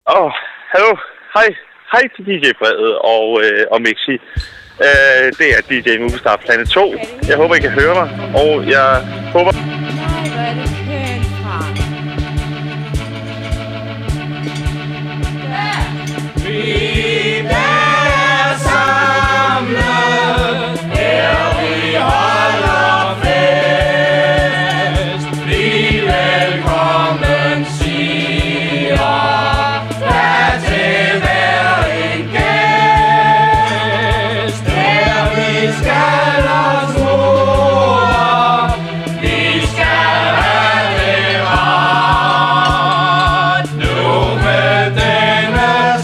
Hallo. Hej til DJ Frede og Mixi. Det er DJ Movistar Planet 2. Jeg håber, I kan høre mig, og jeg håber... Vi er samlet, her vi holder fest. Bliv velkommen, siger der til hver en gæst. Her vi skal os mor, vi skal have det rart. Nu med denne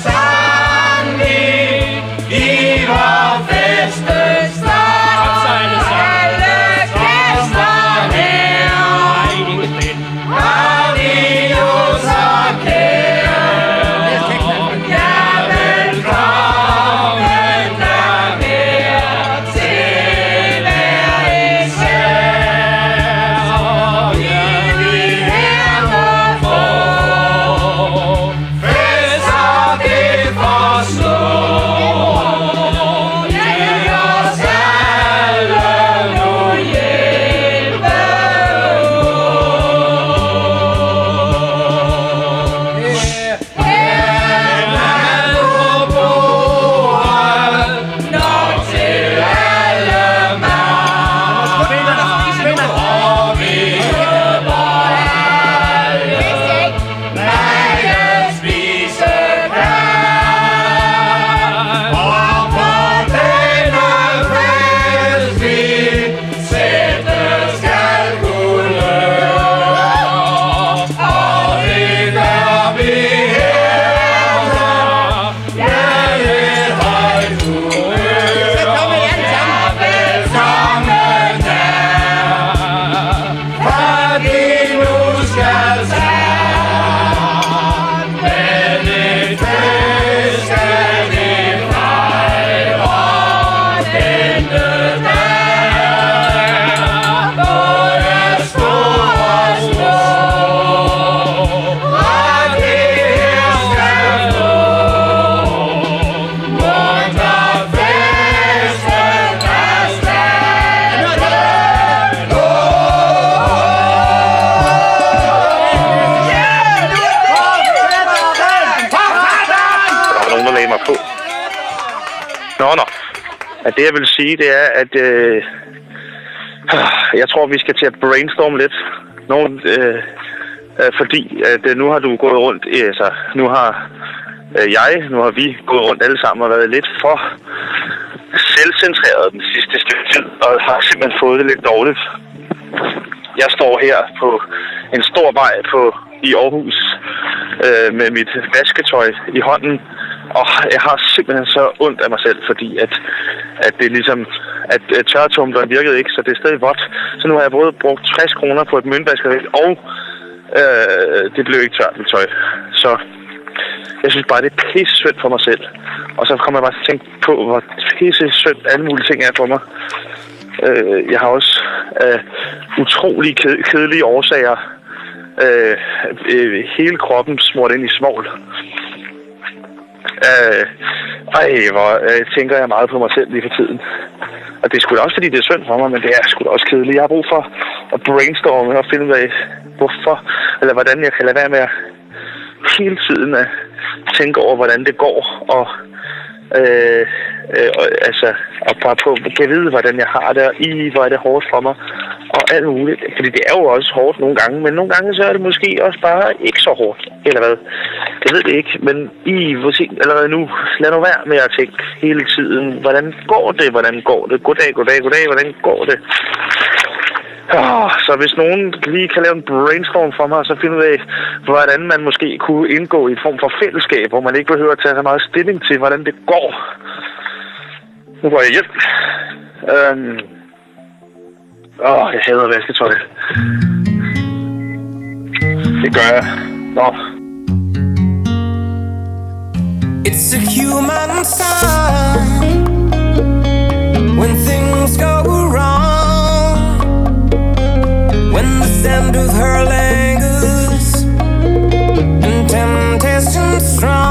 Det jeg vil sige, det er, at jeg tror, vi skal til at brainstorme lidt. Fordi at nu har du gået rundt, altså nu har vi gået rundt alle sammen og været lidt for selvcentreret den sidste stykke tid, og har simpelthen fået det lidt dårligt. Jeg står her på en stor vej i Aarhus med mit vasketøj i hånden, og jeg har simpelthen så ondt af mig selv, fordi at det ligesom, at tørretumbleren virkede ikke, så det er stadig vådt. Så nu har jeg både brugt 60 kroner på et møntvaskeri, og det blev ikke tørt med tøj. Så jeg synes bare, det er pisse synd for mig selv. Og så kommer jeg bare til at tænke på, hvor pisse synd alle mulige ting er for mig. Jeg har også utrolig kedelige årsager. Hele kroppen smurt ind i svovl. Hvor tænker jeg meget på mig selv lige for tiden. Og det er sgu da også, fordi det er synd for mig, men det er sgu da også kedeligt. Jeg har brug for at brainstorme og finde ud af, hvorfor, eller hvordan jeg kan lade være med at hele tiden at tænke over, hvordan det går, og bare på, kan vide, hvordan jeg har det, og hvor er det hårdt for mig, og alt muligt. Fordi det er jo også hårdt nogle gange, men nogle gange så er det måske også bare ikke så hårdt, eller hvad. Jeg ved det ikke, men allerede nu, lad nu være med at tænke hele tiden, hvordan går det, goddag, hvordan går det? Så hvis nogen lige kan lave en brainstorm for mig, så finde ud af, hvordan man måske kunne indgå i en form for fællesskab, hvor man ikke behøver at tage så meget stilling til, hvordan det går. Nu går jeg hjem. Jeg hader vasketøj. Det gør jeg. Nå. It's a human sign when things go wrong, when the sound of her lingers and temptation strong.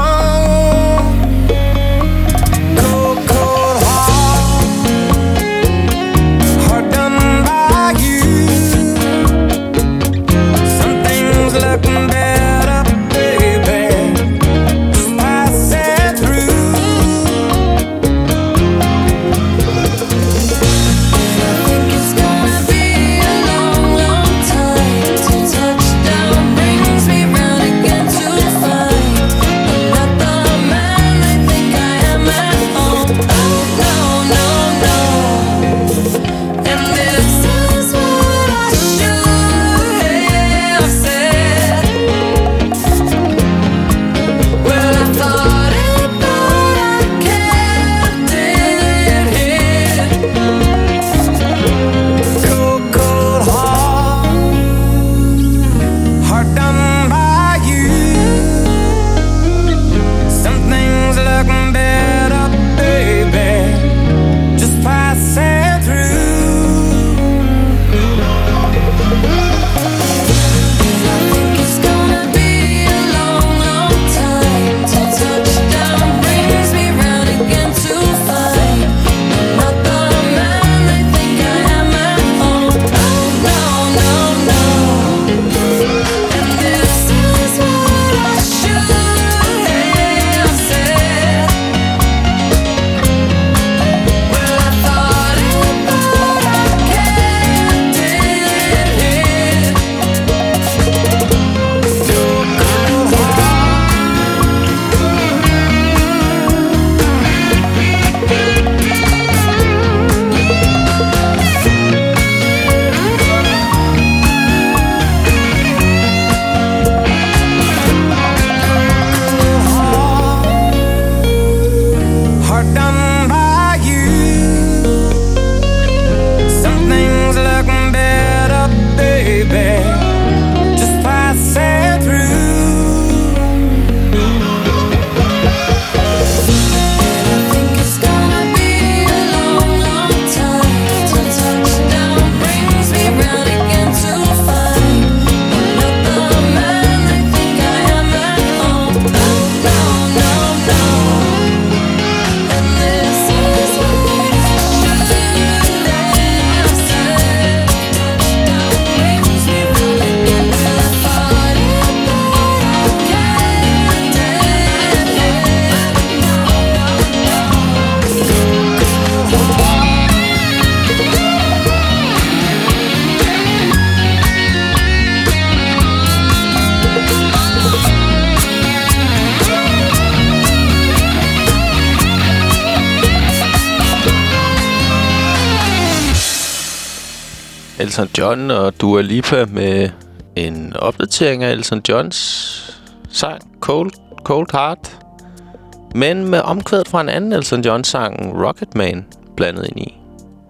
Elton John og Dua Lipa med en opdatering af Elton Johns sang Cold Heart, men med omkvædet fra en anden Elton John-sang, Rocket Man, blandet ind i.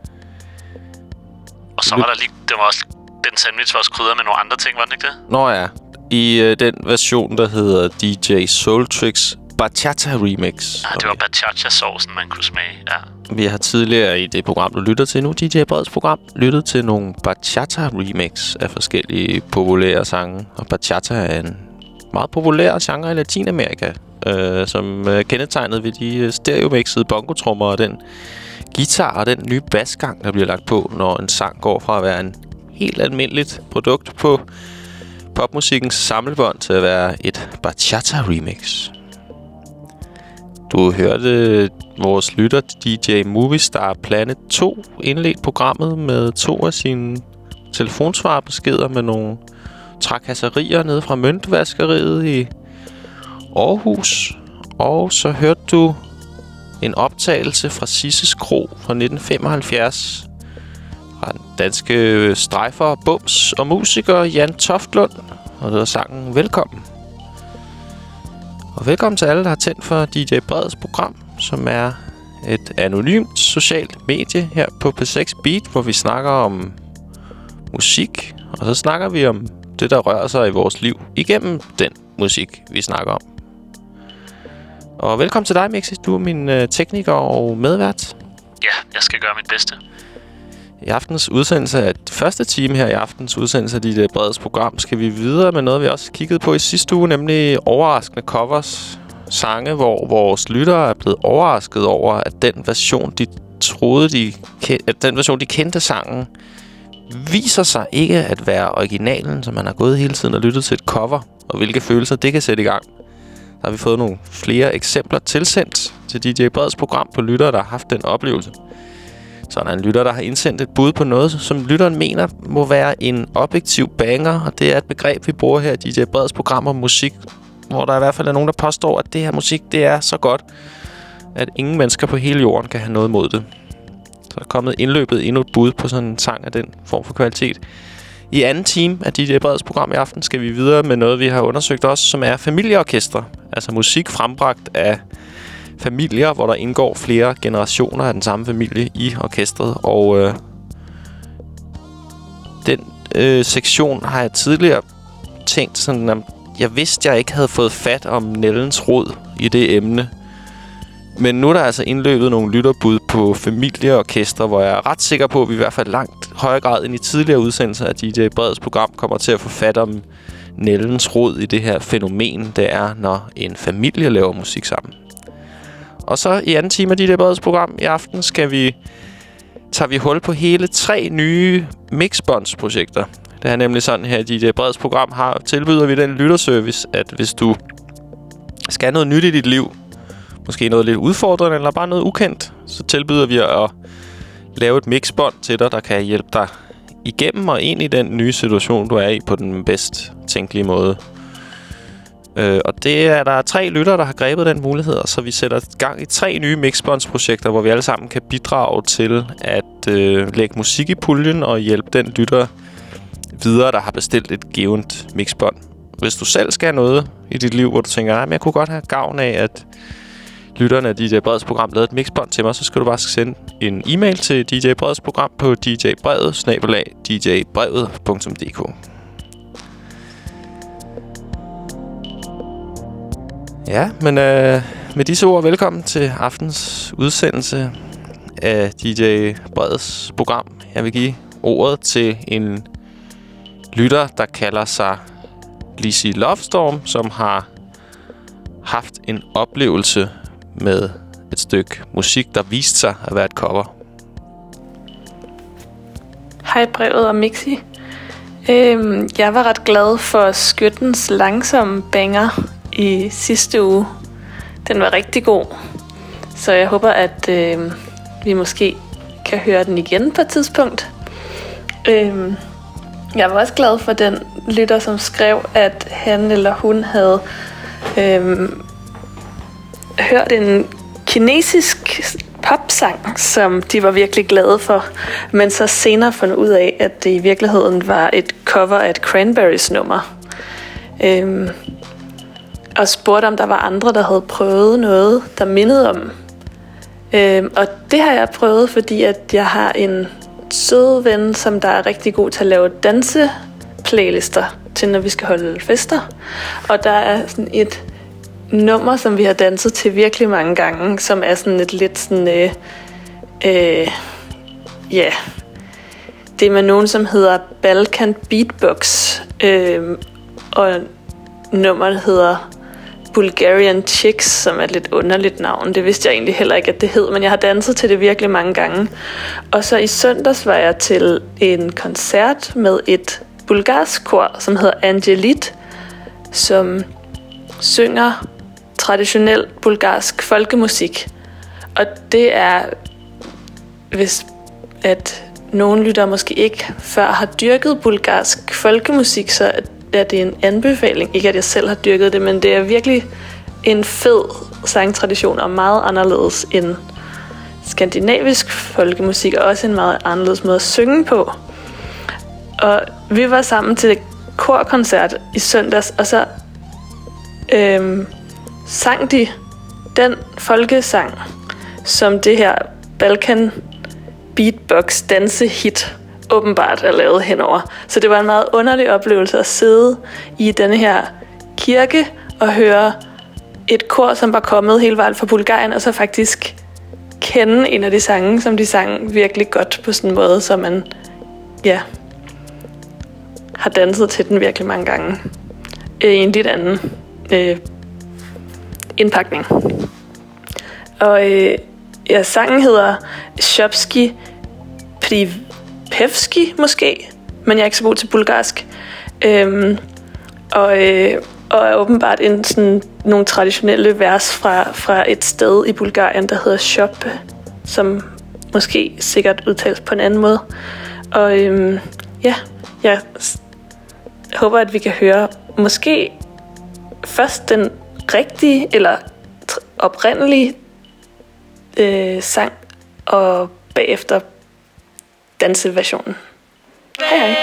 Og så var der lige... Det var også... Den sandwich var også krydret med nogle andre ting, var den ikke det? Nå ja. I den version, der hedder DJ Soultrix Bachata Remix. Ja, det var bachata-saucen, man kunne smage, ja. Vi har tidligere i det program, du lytter til nu, DJ Breds program, lyttet til nogle bachata-remix af forskellige populære sange. Og bachata er en meget populær genre i Latinamerika, som kendetegnet ved de stereomixede bongotrommer og den guitar og den nye basgang, der bliver lagt på, når en sang går fra at være en helt almindeligt produkt på popmusikkens samlebånd til at være et bachata-remix. Du hørte vores lytter DJ Movistar Planet 2 indledt programmet med 2 af sine telefonsvarbeskeder med nogle trakasserier nede fra møntvaskeriet i Aarhus. Og så hørte du en optagelse fra Sisses Kro fra 1975 fra den danske strejfer, bums og musiker Jan Toftlund, og det var sangen Velkommen. Og velkommen til alle, der har tændt for DJ Breds program, som er et anonymt socialt medie her på P6 Beat, hvor vi snakker om musik, og så snakker vi om det, der rører sig i vores liv igennem den musik, vi snakker om. Og velkommen til dig, Mixi. Du er min tekniker og medvært. Ja, jeg skal gøre mit bedste. I aftens udsendelse af første time her i aftens udsendelse af dit Breds program skal vi videre med noget, vi også kiggede på i sidste uge, nemlig overraskende covers. Sange, hvor vores lyttere er blevet overrasket over, at den version, de kendte sangen, viser sig ikke at være originalen, så man har gået hele tiden og lyttet til et cover, og hvilke følelser det kan sætte i gang. Der har vi fået nogle flere eksempler tilsendt til DJ Breds program på lyttere, der har haft den oplevelse. Så der er en lytter, der har indsendt et bud på noget, som lytteren mener må være en objektiv banger, og det er et begreb, vi bruger her i DJ Breds program om musik, hvor der i hvert fald er nogen, der påstår, at det her musik, det er så godt, at ingen mennesker på hele jorden kan have noget mod det. Så der er kommet indløbet endnu et bud på sådan en sang af den form for kvalitet. I anden time af DJ Breds program i aften skal vi videre med noget, vi har undersøgt også, som er familieorkestre. Altså musik frembragt af familier, hvor der indgår flere generationer af den samme familie i orkestret. Og den sektion har jeg tidligere tænkt sådan, at jeg vidste, jeg ikke havde fået fat om Nellens rod i det emne. Men nu er der altså indløbet nogle lytterbud på familieorkestre, hvor jeg er ret sikker på, at vi i hvert fald langt højere grad end i tidligere udsendelser af DJ Breds program kommer til at få fat om Nellens rod i det her fænomen, det er, når en familie laver musik sammen. Og så i anden time af DJ Breds program i aften tager vi hul på hele 3 nye mixbåndsprojekter. Det er nemlig sådan her, at DJ Breds program tilbyder vi den lytterservice, at hvis du skal noget nyt i dit liv, måske noget lidt udfordrende eller bare noget ukendt, så tilbyder vi at lave et mixbånd til dig, der kan hjælpe dig igennem og ind i den nye situation, du er i på den bedst tænkelige måde. Og det er der 3 lyttere, der har grebet den mulighed, så vi sætter gang i 3 nye mixbåndsprojekter, hvor vi alle sammen kan bidrage til at lægge musik i puljen og hjælpe den lytter videre, der har bestilt et givent mixbånd. Hvis du selv skal have noget i dit liv, hvor du tænker, at jeg kunne godt have gavn af, at lytterne af DJ Breds program lavede et mixbånd til mig, så skal du bare sende en e-mail til DJ Breds program på djbrevet@djbrevet.dk. Ja, men med disse ord, velkommen til aftens udsendelse af DJ Breds program. Jeg vil give ordet til en lytter, der kalder sig Lizzie Lovestorm, som har haft en oplevelse med et stykke musik, der viste sig at være et cover. Hej Brevet og Mixi. Jeg var ret glad for Skyttens langsomme banger i sidste uge. Den var rigtig god. Så jeg håber, at vi måske kan høre den igen på et tidspunkt. Jeg var også glad for den lytter, som skrev, at han eller hun havde hørt en kinesisk popsang, som de var virkelig glade for, men så senere fundet ud af, at det i virkeligheden var et cover af et Cranberries nummer. Og spurgte, om der var andre, der havde prøvet noget, der mindede om. Og det har jeg prøvet, fordi at jeg har en sød ven, som der er rigtig god til at lave danseplaylister til, når vi skal holde fester. Og der er sådan et nummer, som vi har danset til virkelig mange gange, som er sådan et lidt sådan... det er med nogen, som hedder Balkan Beatbox. Og nummeret hedder Bulgarian Chicks, som er et lidt underligt navn. Det vidste jeg egentlig heller ikke, at det hed, men jeg har danset til det virkelig mange gange. Og så i søndags var jeg til en koncert med et bulgarsk kor, som hedder Angelit, som synger traditionel bulgarsk folkemusik. Og det er, hvis at nogen lytter måske ikke før har dyrket bulgarsk folkemusik, så er det en anbefaling. Ikke at jeg selv har dyrket det, men det er virkelig en fed sangtradition og meget anderledes end skandinavisk folkemusik, og også en meget anderledes måde at synge på. Og vi var sammen til korkoncert i søndags, og så sang de den folkesang, som det her Balkan Beatbox dansehit åbenbart er lavet henover. Så det var en meget underlig oplevelse at sidde i denne her kirke og høre et kor, som var kommet hele vejen fra Bulgarien, og så faktisk kende en af de sange, som de sang virkelig godt på sådan en måde, så man har danset til den virkelig mange gange i en lidt anden indpakning. Og sangen hedder Shopski Pripevski måske, men jeg er ikke så god til bulgarsk. Og er åbenbart nogle traditionelle vers fra et sted i Bulgarien, der hedder Shope, som måske sikkert udtales på en anden måde. Og jeg håber, at vi kan høre måske først den rigtige eller oprindelige sang, og bagefter danseversionen. Hej hej.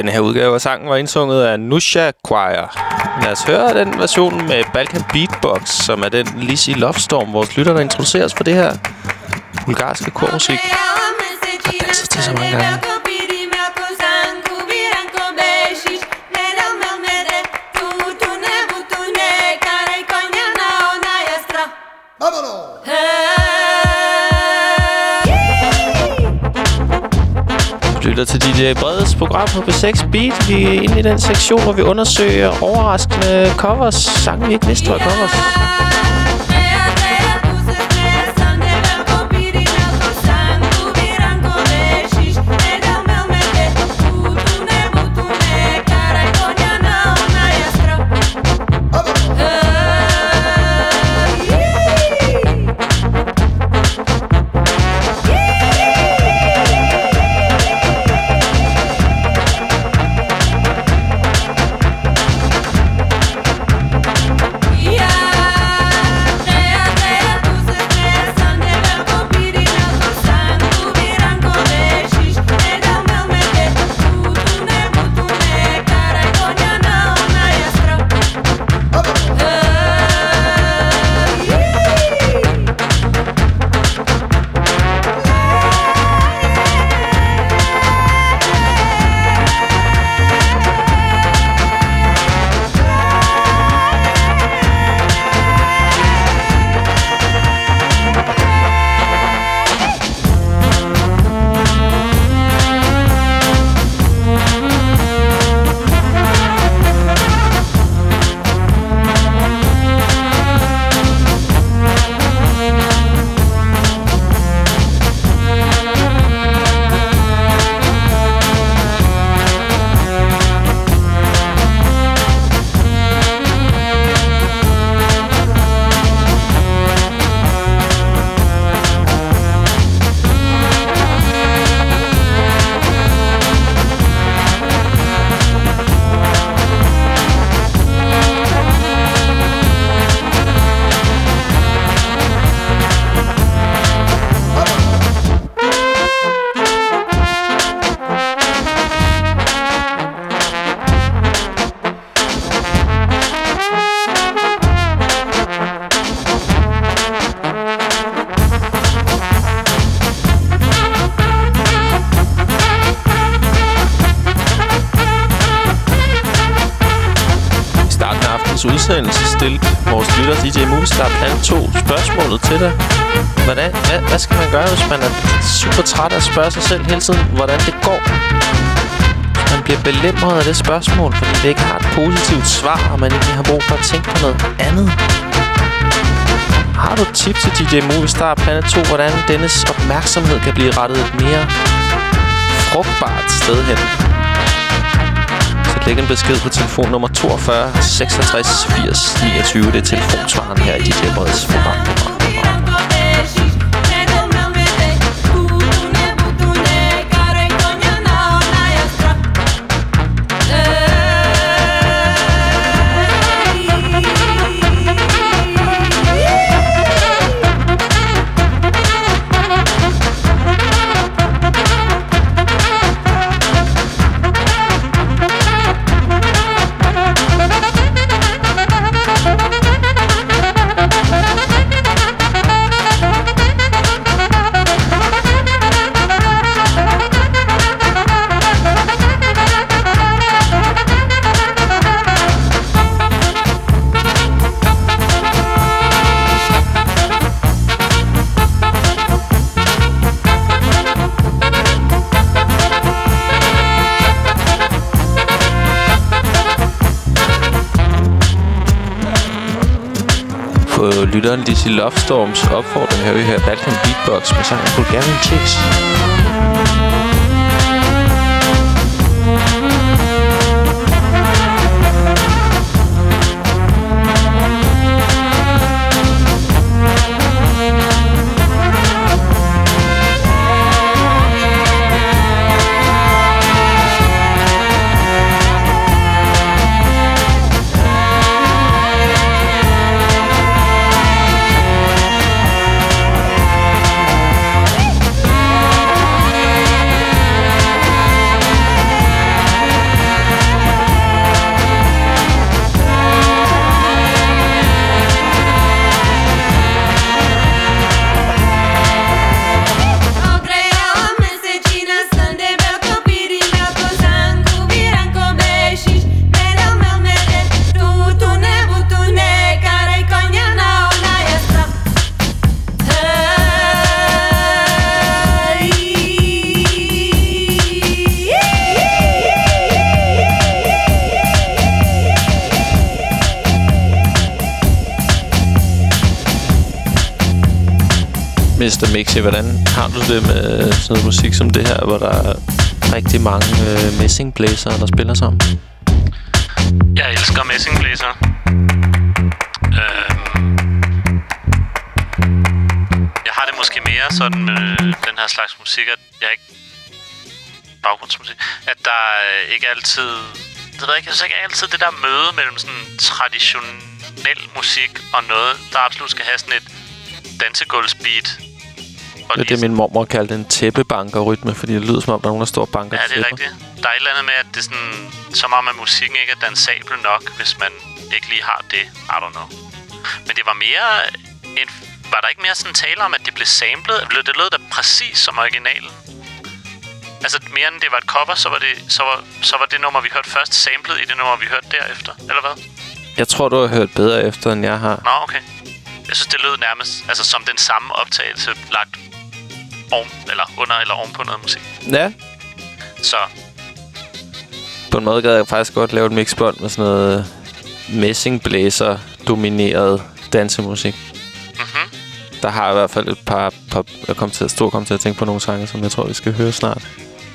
Den her udgave af sangen var indsunget af Nusha Choir. Lad os høre den version med Balkan Beatbox, som er den Lizzy Lovestorm, vores lytter, der introduceres for det her bulgarske kormusik. Har danset til så mange gange. Lytter til DJ Breds program på B6 Beat. Vi er inde i den sektion, hvor vi undersøger overraskende covers. Sange, vi ikke vidste var covers. Udsendelse stilte vores lytter DJ Movistar Plan 2 spørgsmålet til dig. Hvad skal man gøre, hvis man er super træt af at spørge sig selv hele tiden, hvordan det går? Man bliver belemret af det spørgsmål, fordi det ikke har et positivt svar, og man ikke har brug for at tænke på noget andet. Har du et tip til DJ Movistar Planet 2, hvordan dennes opmærksomhed kan blive rettet et mere frugtbart sted hen? Læg en besked på telefon nummer 42 66 80 29. Det er telefonsvaren her i DJ Breds program. Lytteren Lizzy Lovestorms opfordring hører vi her Balkan Beatbox med sangen Bulgarian Chicks. Mr. Mixi, hvordan har du det med sådan noget musik som det her, hvor der er rigtig mange messingblæsere, der spiller sammen? Jeg elsker messingblæsere. Jeg har det måske mere sådan med den her slags musik, at jeg ikke... baggrundsmusik. At der ikke altid... Det ved jeg ikke, jeg synes ikke altid det der møde mellem sådan traditionel musik og noget, der absolut skal have sådan et dansegulvsbeat. Det er det, min mormor kaldte en tæppebankerrytme, fordi det lyder som om, der er nogen, der står og banker. Ja, det er rigtigt. Der er et eller andet med, at det er sådan... Som om, at musikken ikke er dansabel nok, hvis man ikke lige har det. I don't know. Men det var mere... Var der ikke mere sådan tale om, at det blev samlet? Det lød da præcis som originalen. Altså, mere end det var et cover, så var det nummer, vi hørte først, samlet i det nummer, vi hørte derefter. Eller hvad? Jeg tror, du har hørt bedre efter, end jeg har. Nå, okay. Jeg synes, det lød nærmest altså, som den samme optagelse lagt under eller oven på noget musik. Ja. Så... På en måde gad jeg faktisk godt lave et mixbånd med sådan noget messingblæser-domineret dansemusik. Mhm. Der har i hvert fald et par jeg kom til at tænke på nogle sange, som jeg tror, vi skal høre snart.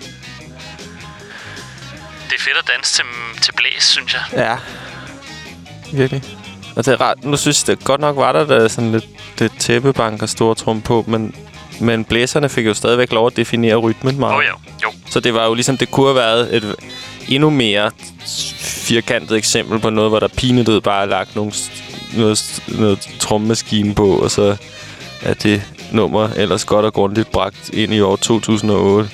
Det er fedt at danse til blæs, synes jeg. Ja. Virkelig. Og det er rart. Nu synes jeg, det godt nok var der sådan lidt tæppebank og stortrum på, men blæserne fik jo stadigvæk lov at definere rytmen meget. Jo. Så det var jo ligesom, det kunne have været et endnu mere firkantet eksempel på noget, hvor der pinedød bare er lagt noget trommemaskine på, og så er det nummer ellers godt og grundigt bragt ind i år 2008.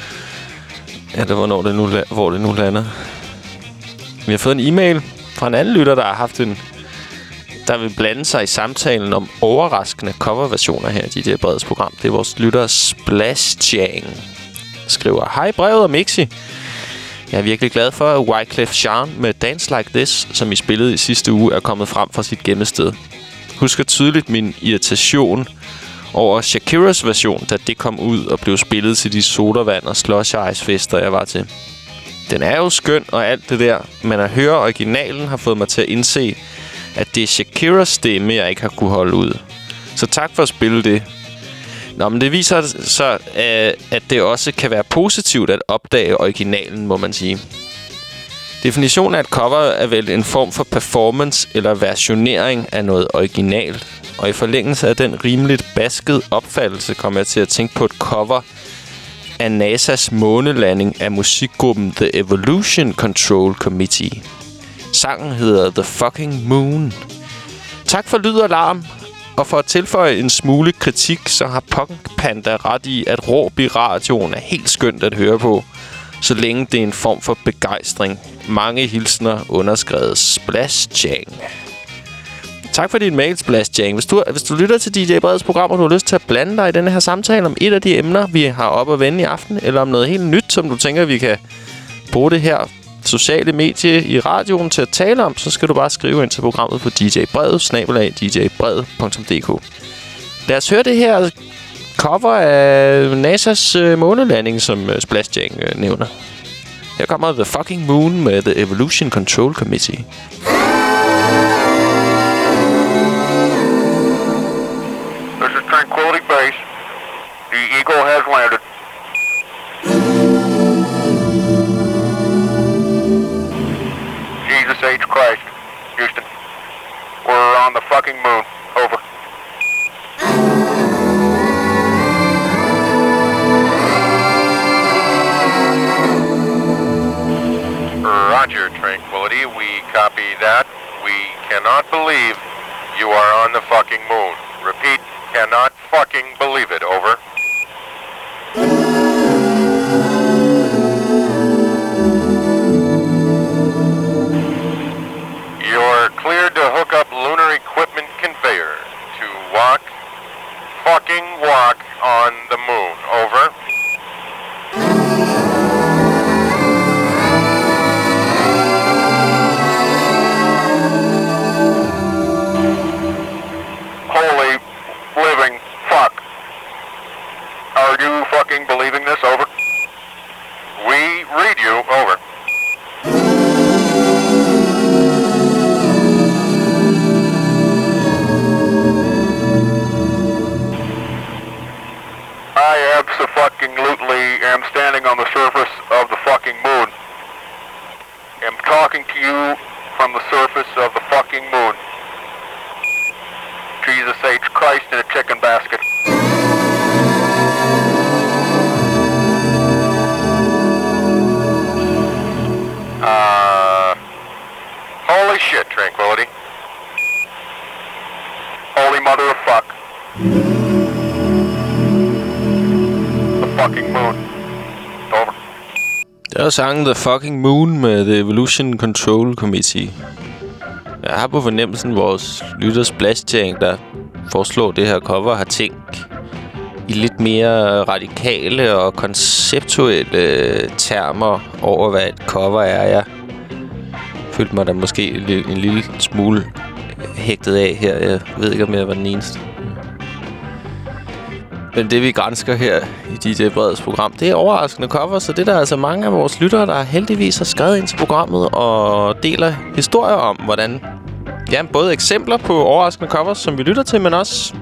Eller hvor det nu lander. Vi har fået en e-mail fra en anden lytter, der har haft der vil blande sig i samtalen om overraskende coverversioner her i DJ Breds program. Det er vores lytter Splash Jang. Skriver: Hej brevet og Mixi. Jeg er virkelig glad for, at Wyclef Jean med Dance Like This, som I spillede i sidste uge, er kommet frem fra sit gemmested. Husker tydeligt min irritation over Shakiras version, da det kom ud og blev spillet til de sodavand og slush ice fester, jeg var til. Den er jo skøn og alt det der, men at høre originalen har fået mig til at indse, at det er Shakiras stemme, jeg ikke har kunne holde ud. Så tak for at spille det. Nå, men det viser så, at det også kan være positivt at opdage originalen, må man sige. Definitionen af et cover er vel en form for performance eller versionering af noget originalt. Og i forlængelse af den rimeligt baskede opfattelse kommer jeg til at tænke på et cover af NASA's månelanding af musikgruppen The Evolution Control Committee. Sangen hedder The Fucking Moon. Tak for lyd og larm. Og for at tilføje en smule kritik, så har Punk Panda ret i, at råb i radioen er helt skønt at høre på, så længe det er en form for begejstring. Mange hilsner underskrevet Splash Jang. Tak for din mail, Splash Jang. Hvis du lytter til DJ Breds program, og du har lyst til at blande dig i denne her samtale om et af de emner, vi har op at vende i aften, eller om noget helt nyt, som du tænker, vi kan bruge det her sociale medie i radioen til at tale om, så skal du bare skrive ind til programmet på djbred@djbred.dk. Lad os høre det her cover af NASA's månelanding, som Splash Jang nævner. Her kommer The Fucking Moon med The Evolution Control Committee. This is Tranquility Base. The Eagle has landed. Jesus H. Christ. Houston. We're on the fucking moon. Over. Roger, Tranquility. We copy that. We cannot believe you are on the fucking moon. Repeat, cannot fucking believe it. Over. You're cleared to hook up lunar equipment conveyor to fucking walk on the moon. Over. Holy living fuck. Are you fucking believing this? Over. We read you. Over. am talking to you from the surface of the fucking moon. Jesus H. Christ in a chicken basket. Holy shit, Tranquility. Holy mother of fuck. The fucking moon. Over. Det var sangen The Fucking Moon med The Evolution Control Committee. Jeg har på fornemmelsen, vores lytters blastjang, der foreslår det her cover, har tænkt i lidt mere radikale og konceptuelle termer over, hvad et cover er. Jeg følte mig da måske en lille smule hægtet af her. Jeg ved ikke, om jeg var den eneste. Men det, vi gransker her i DJ Breds program, det er overraskende cover, så det er der altså mange af vores lyttere, der heldigvis har skrevet ind til programmet og deler historier om, hvordan... Ja, både eksempler på overraskende covers, som vi lytter til, men også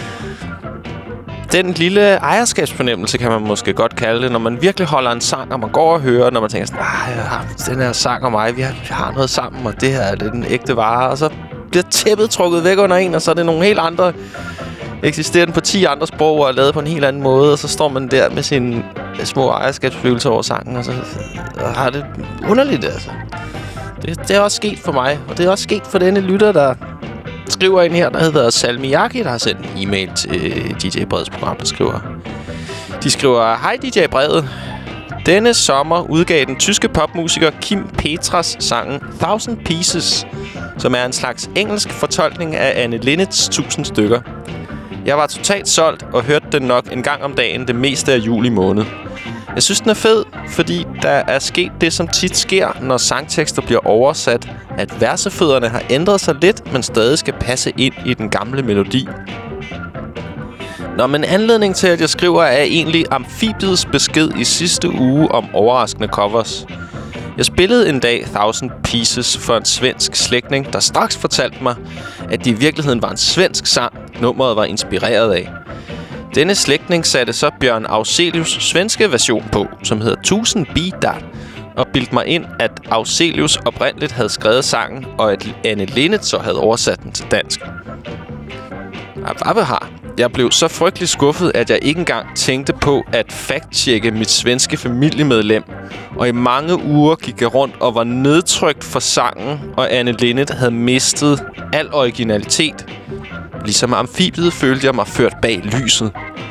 den lille ejerskabsfornemmelse, kan man måske godt kalde det, når man virkelig holder en sang, og man går og hører, når man tænker sådan, den her sang og mig, vi har noget sammen, og det her er den ægte vare, og så bliver tæppet trukket væk under en, og så er det nogle helt andre eksisterende på 10 andre sprog og er lavet på en helt anden måde, og så står man der med sine små ejerskabsfølelser over sangen, og så har det underligt, altså. Det er også sket for mig, og det er også sket for denne lytter, der skriver ind her, der hedder Salmiaki, der har sendt en e-mail til DJ Breds program, der skriver... De skriver, hej DJ Brede. Denne sommer udgav den tyske popmusiker Kim Petras sangen 1000 Pieces, som er en slags engelsk fortolkning af Anne Linnets 1000 stykker. Jeg var totalt solgt og hørte den nok en gang om dagen det meste af juli måned. Jeg synes, den er fed, fordi der er sket det, som tit sker, når sangtekster bliver oversat, at versefødderne har ændret sig lidt, men stadig skal passe ind i den gamle melodi. Nå, men anledning til, at jeg skriver, er egentlig Amfibiets besked i sidste uge om overraskende covers. Jeg spillede en dag 1000 Pieces for en svensk slægtning, der straks fortalte mig, at det i virkeligheden var en svensk sang, nummeret var inspireret af. Denne slægtning satte så Bjørn Afzelius svenske version på, som hedder 1000 Bitar, og bildte mig ind, at Afzelius oprindeligt havde skrevet sangen, og at Anne Linnet så havde oversat den til dansk. Jeg blev så frygtelig skuffet, at jeg ikke engang tænkte på at fact-tjekke mit svenske familiemedlem, og i mange uger gik jeg rundt og var nedtrykt for sangen, og Anne Linnet havde mistet al originalitet. Ligesom Amfibiet følte jeg mig ført bag lyset.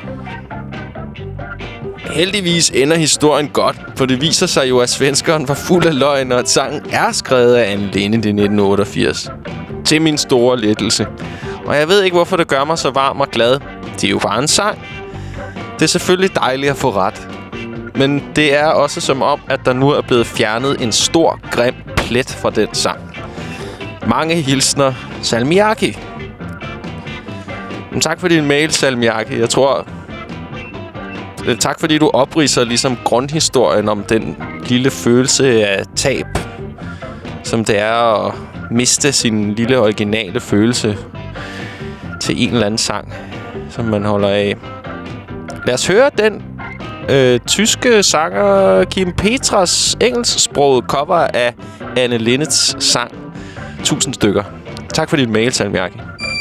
Heldigvis ender historien godt, for det viser sig jo, at svenskeren var fuld af løgn, og at sangen er skrevet af Anne Linnet i 1988. Til min store lettelse. Og jeg ved ikke, hvorfor det gør mig så varm og glad. Det er jo bare en sang. Det er selvfølgelig dejligt at få ret. Men det er også som om, at der nu er blevet fjernet en stor, grim plet fra den sang. Mange hilsner, Salmiaki. Men tak for din mail, Salmiaki. Jeg tror... Tak fordi du opridser ligesom grundhistorien om den lille følelse af tab, som det er at miste sin lille originale følelse til en eller anden sang, som man holder af. Lad os høre den tyske sanger Kim Petras engelsksproget cover af Anne Linnets sang 1000 stykker. Tak for dit mail, Salmiaki.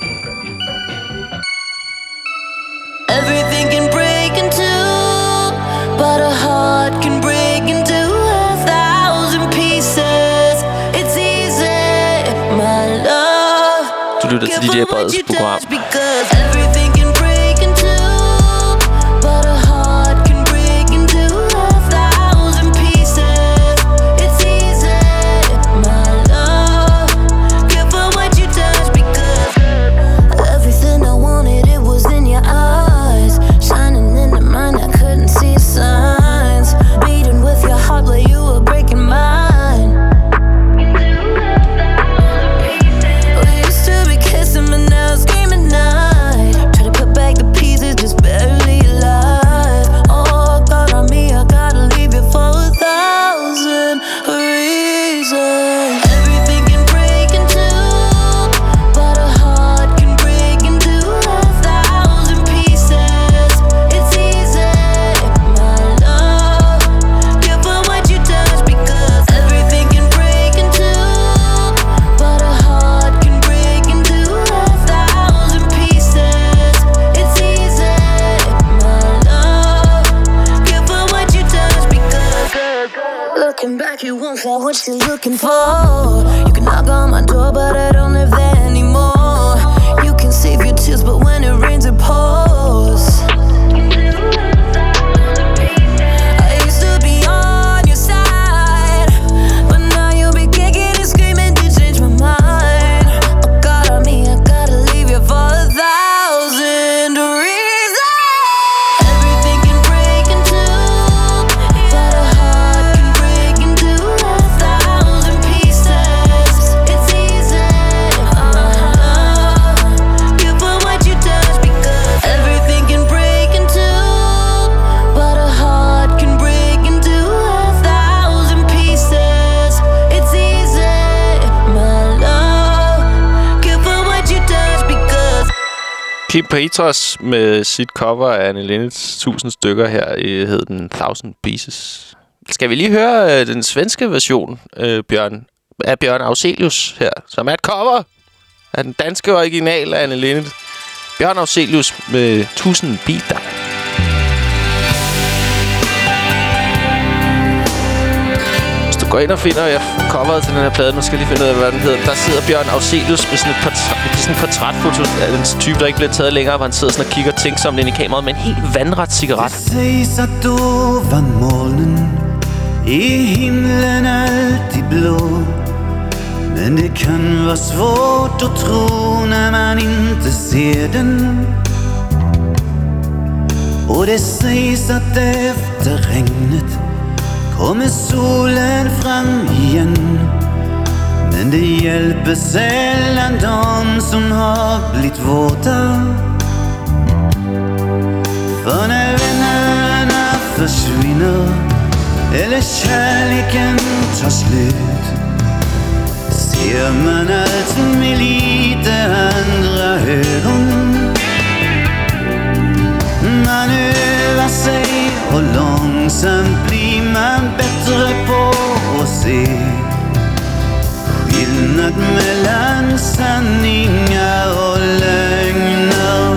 Everything can break in two, but a heart can break into 1,000 pieces. It's easy, my love. Du lytter til DJ Breds program. Everything can break in two, but a heart can break into 1,000 pieces. It's easy, my love. Careful what you touch, because everything I wanted, it was in your eyes, shining in the mind, I couldn't see signs, beating with your heart like you were breaking mine. We used to be kissing, but now screaming night. Looking back, you won't find what you're looking for. You can knock on my door, but I don't live there anymore. You can save your tears, but when it rains, it pours. I used to be on your side, but now you'll be kicking and screaming to change my mind. Oh God, I mean, I gotta leave you for 1,000 reasons. Everything can break in two, but a heart can break into 1,000 pieces. It's easy, give for what you touch, because everything can break in two, but a heart can break into 1,000 pieces. It's easy, my love, give for what you touch, because Kim Petras med sit cover af Anne Linnets 1000 stykker her hed den 1000 Pieces. Skal vi lige høre den svenske version, af Bjørn Afzelius her, som er et cover af den danske original af Anne Linnet. Bjørn Afzelius med 1000 biter. Hvis du går ind og finder coveret til den her plade, nu skal jeg lige finde ud af, hvad den hedder. Der sidder Bjørn Afzelius med sådan et portrætfoto af den type, der ikke bliver taget længere, hvor han sidder sådan og kigger tænksomt ind i kameraet med en helt vandret cigaret. Det sägs att ovan molnen är himlen alltid blå. Men det kan vara svårt att tro när man inte ser den. Och det sägs att efter regnet kommer solen fram igen. Men det hjälper sällan de som har blivit våta. För när vännerna försvinner eller kärleken tar slut, ser man allt med lite andra ögon. Man övar sig och långsamt blir man bättre på att se skillnad mellan sanningar och lögner.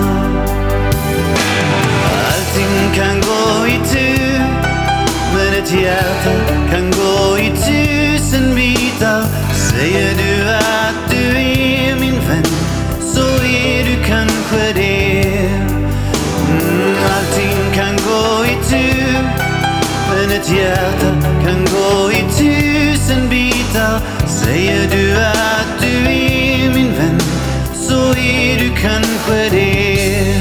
Allting kan gå i tur, men ett hjärta kan gå i 1000 bitar. Säger du att du är min vän, så är du kanske det. Allting kan gå i tur, men ett hjärta kan gå i 1000 bitar. Säger du att du är min vän, så är du kanske det.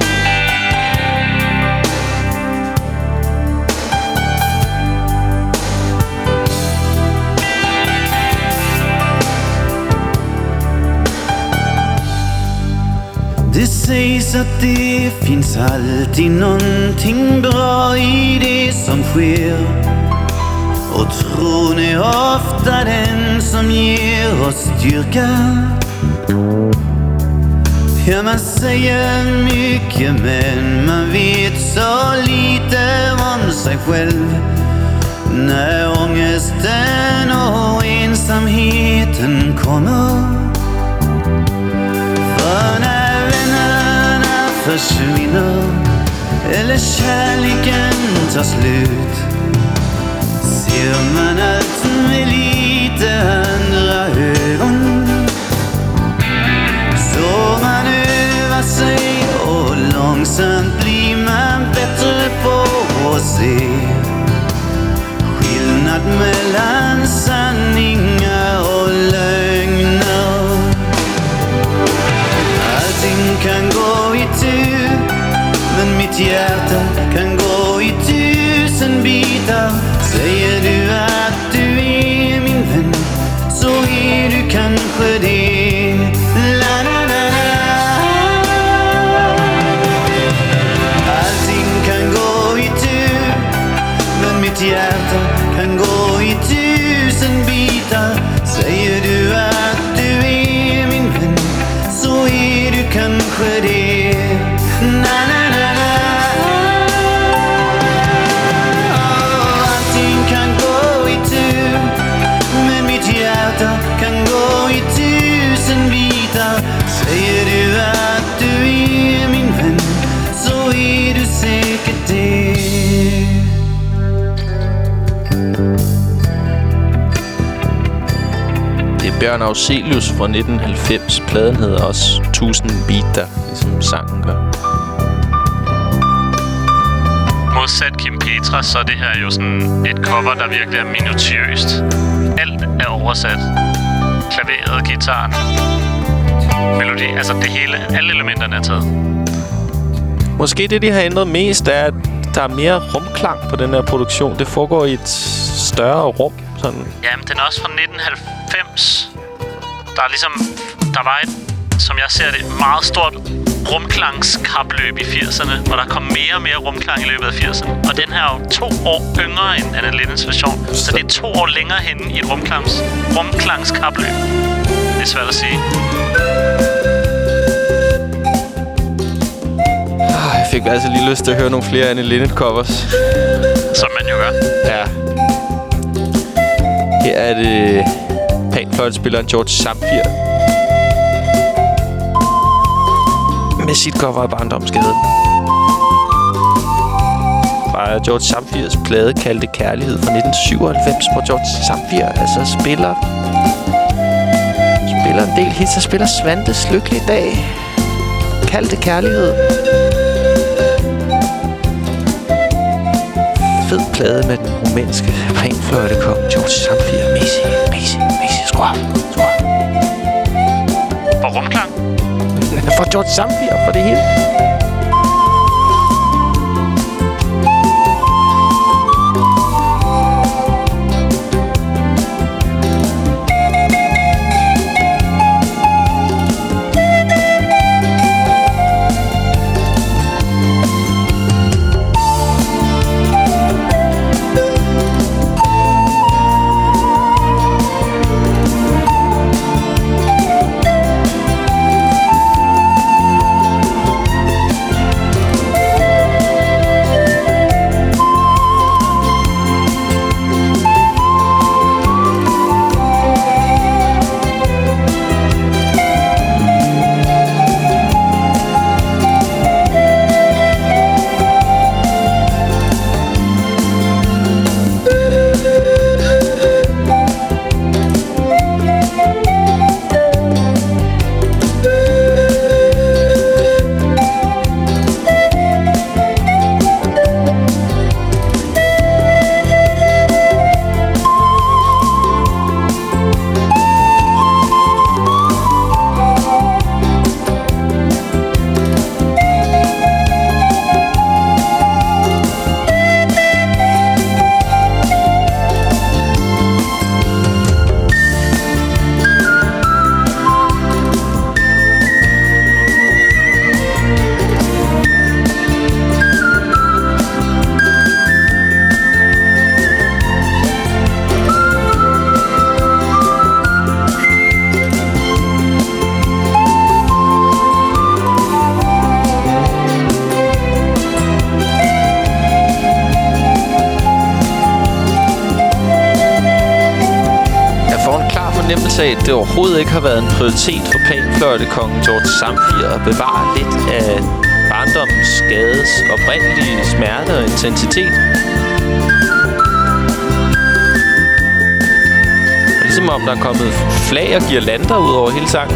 Det sägs att det finns alltid någonting bra i det som sker. Och tron är ofta den som ger oss styrka. Ja, man säger mycket men man vet så lite om sig själv. När ångesten och ensamheten kommer. För när vännerna försvinner eller kärleken tar slut, ser man allt med lite andra ögon. Så man övar sig och långsamt blir man bättre på att se skillnad mellan sanningar och lögner. Allting kan gå i tur, men mitt hjärta kan gå i 1000 bitar. Säger du att du är min vän, så är du kanske det. La, la, la, la. Allting kan gå i tur, men mitt hjärta kan gå i 1000 bitar. Säger du att du är min vän, så är du kanske det. Na, na, na, na. Bjørn Afzelius fra 1990. Pladen hedder også 1000 Beater, ligesom sangen gør. Modsat Kim Petras, så er det her jo sådan et cover, der virkelig er minutiøst. Alt er oversat. Klaveret, gitaren, melodi, altså det hele, alle elementerne er taget. Måske det, de har ændret mest, er, at der er mere rumklang på den her produktion. Det foregår i et større rum, sådan. Jamen, den er også fra 1990. Der er ligesom, der var et, som jeg ser det, meget stort rumklangskapløb i 80'erne, hvor der kom mere og mere rumklang i løbet af 80'erne. Og den her er jo 2 år yngre end Anne Lindes version. Så det er 2 år længere henne i et rumklangskapløb. Det er svært at sige. Jeg fik altså lige lyst til at høre nogle flere Anne Linnet covers. Som man jo gør. Ja. Her er det panfløjtespilleren George Zamfir med sit cover af Barndomsgade. Fra George Zamfirs plade Kaldte Kærlighed fra 1997, hvor George Zamfir altså spiller en del hits. Der spiller Svantes Lykkelige Dag, Kaldte Kærlighed. Fed plade med den rumænske panfløjtekong George Zamfir. Messi, skru op. For rumklang? For George Zamfir, for det hele. at det overhovedet ikke har været en prioritet for panfløjtekongen George Zamfir at bevare lidt af barndommens skades oprindelige smerte og intensitet. Og ligesom om der er kommet flag og girlander ud over hele sangen.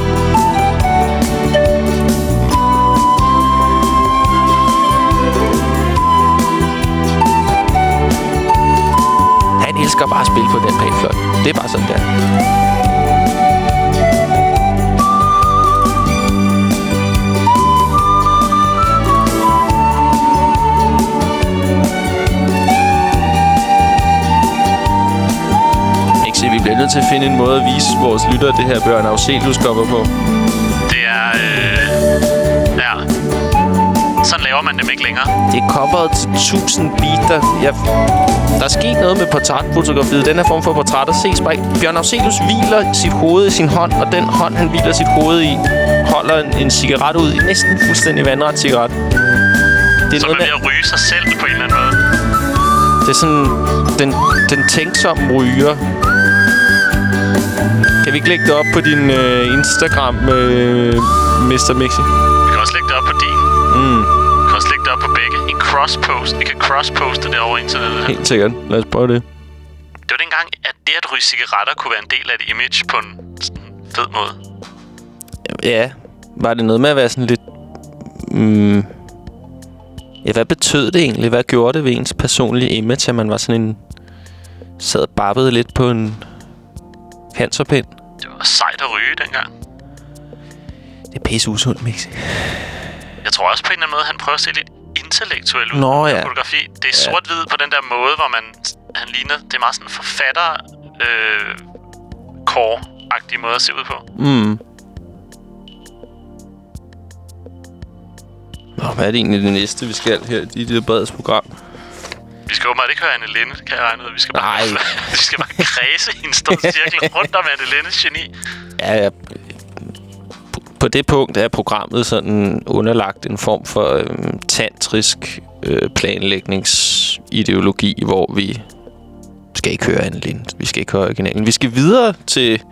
Han elsker bare at spille på den panfløjte. Det er bare sådan der. Vi bliver nødt til at finde en måde at vise vores lyttere det her Bjørn Afzelius cover på. Det er... ja. Sådan laver man dem ikke længere. Det er coveret til 1000 Beater. Der er sket noget med portrætfotografiet. Den her form for portrætter ses bare ikke. Bjørn Afzelius hviler sit hoved i sin hånd, og den hånd, han hviler sit hoved i, holder en cigaret ud. Næsten fuldstændig vandret cigaret. Det er så noget man ved at ryge sig selv på en eller anden måde. Det er sådan... Den tænksomme ryger. Kan vi ikke lægge det op på din Instagram, Mr. Mixi? Vi kan også lægge det op på din. Vi kan også lægge det op på begge. En crosspost. Vi kan crossposte det over internettet. Helt sikkert. Lad os prøve det. Det var dengang, at det at ryge cigaretter kunne være en del af et image på en fed måde. Ja, var det noget med at være sådan lidt... Ja, hvad betød det egentlig? Hvad gjorde det ved ens personlige image, at man var sådan en... sad og babbede lidt på en panserpind? Det var sejt at ryge dengang. Det er pisse usundt, Mixi. Jeg tror også på en eller anden måde, han prøver at se lidt intellektuel ud. Nå, ja. Fotografi. Det er sort-hvid på den der måde, hvor han ligner... Det er meget sådan en forfatter... core-agtig måde at se ud på. Nå, hvad er det egentlig det næste, vi skal her i det Breds program? Vi skal åbenbart ikke høre Anne Linde, kan jeg regne ud. Vi skal bare kredse i en stor cirkel rundt om Anne Lindes geni. Ja, på det punkt er programmet sådan underlagt en form for tantrisk planlægningsideologi, hvor vi skal ikke høre Anne Linde. Vi skal ikke høre originalen. Vi skal videre til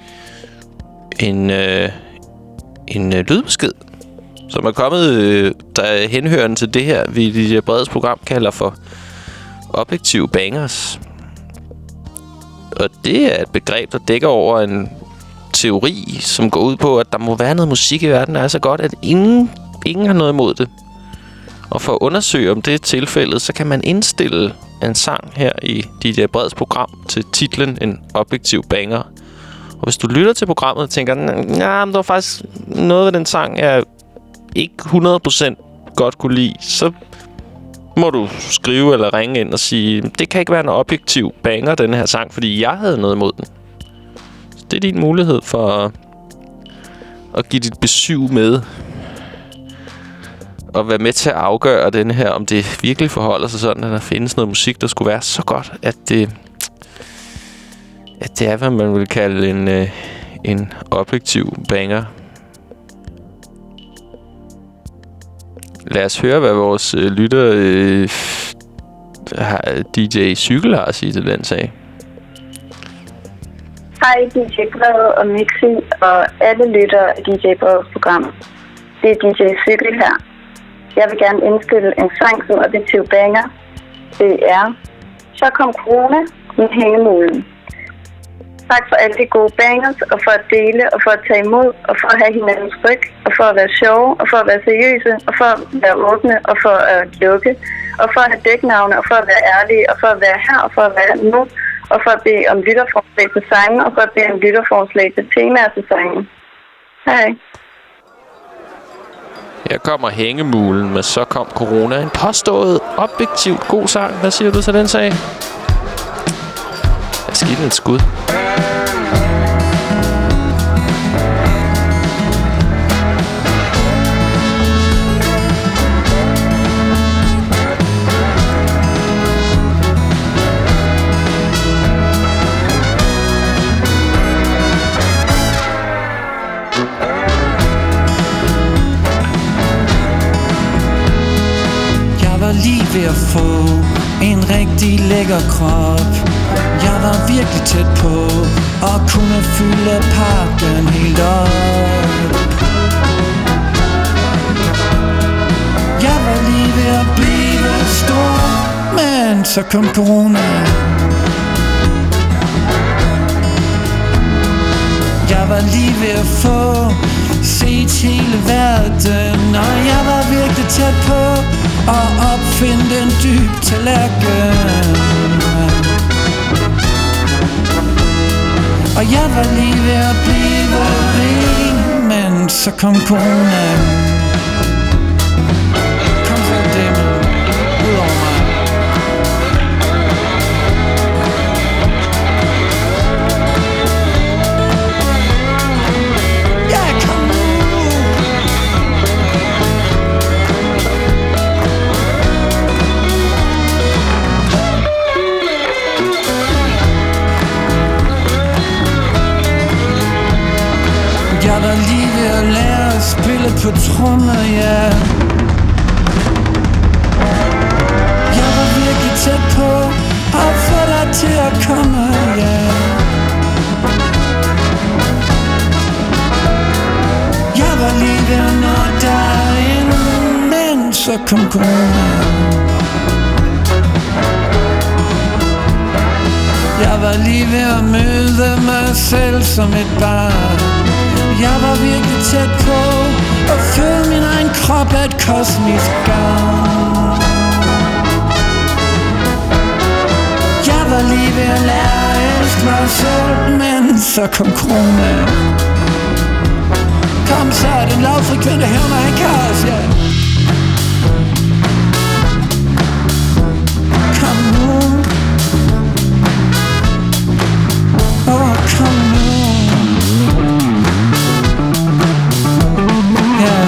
en lydbesked, som er kommet, der er henhørende til det her, vi i det Breds program kalder for objektive bangers. Og det er et begreb, der dækker over en teori, som går ud på, at der må være noget musik i verden, der er så godt, at ingen har noget imod det. Og for at undersøge, om det er tilfældet, så kan man indstille en sang her i DJ Breds program til titlen En objektiv banger. Og hvis du lytter til programmet og tænker, nej, der var faktisk noget ved den sang, jeg ikke 100% godt kunne lide, så må du skrive eller ringe ind og sige, det kan ikke være en objektiv banger, den her sang, fordi jeg havde noget imod den. Så det er din mulighed for at give dit besøg med og være med til at afgøre den her, om det virkelig forholder sig sådan, at der findes noget musik, der skulle være så godt, at det er, hvad man vil kalde en objektiv banger. Lad os høre, hvad vores lytter DJ Cykel har at sige til den sag. Hej DJ Brede og Mixi og alle lyttere af DJ Bredes program. Det er DJ Cykel her. Jeg vil gerne indstille en sang som objektiv banger. Det er Så kom corona med hængemulen. Tak for alle de gode bangers, og for at dele, og for at tage imod, og for at have hinandens ryg, og for at være sjove, og for at være seriøse, og for at være åbne, og for at lukke, og for at have dæknavne, og for at være ærlige, og for at være her, og for at være nu, og for at bede om lytterforslag til sangen, og for at bede om lytterforslag til temaer til sangen. Hej. Her kommer hængemulen med Så kom corona. En påstået, objektivt god sang. Hvad siger du til den sag? Jeg skal give den et skud. Lige ved at få en rigtig lækker krop. Jeg var virkelig tæt på at kunne fylde parken helt op. Jeg var lige ved at blive stor, men så kom corona. Jeg var lige ved at få set hele verden, og jeg var virkelig tæt på at opfinde en dyb tallerken. Og jeg var lige ved at blive rig, men så kom corona. Kom så det ud over mig. Jeg var lige ved at lære at spille på trommer, ja. Jeg var virkelig tæt på at få dig til at komme, ja. Jeg var lige ved at nå derind, men så kom corona. Jeg var lige ved at møde mig selv som et barn. Jeg var virkelig tæt på at føle min egen krop af et kosmisk gavn. Jeg var lige ved at lære at elske mig selv, men så kom corona. Kom så, den lavfrekvente hævner, han kan os, ja. Kom nu. Kom nu. Ja.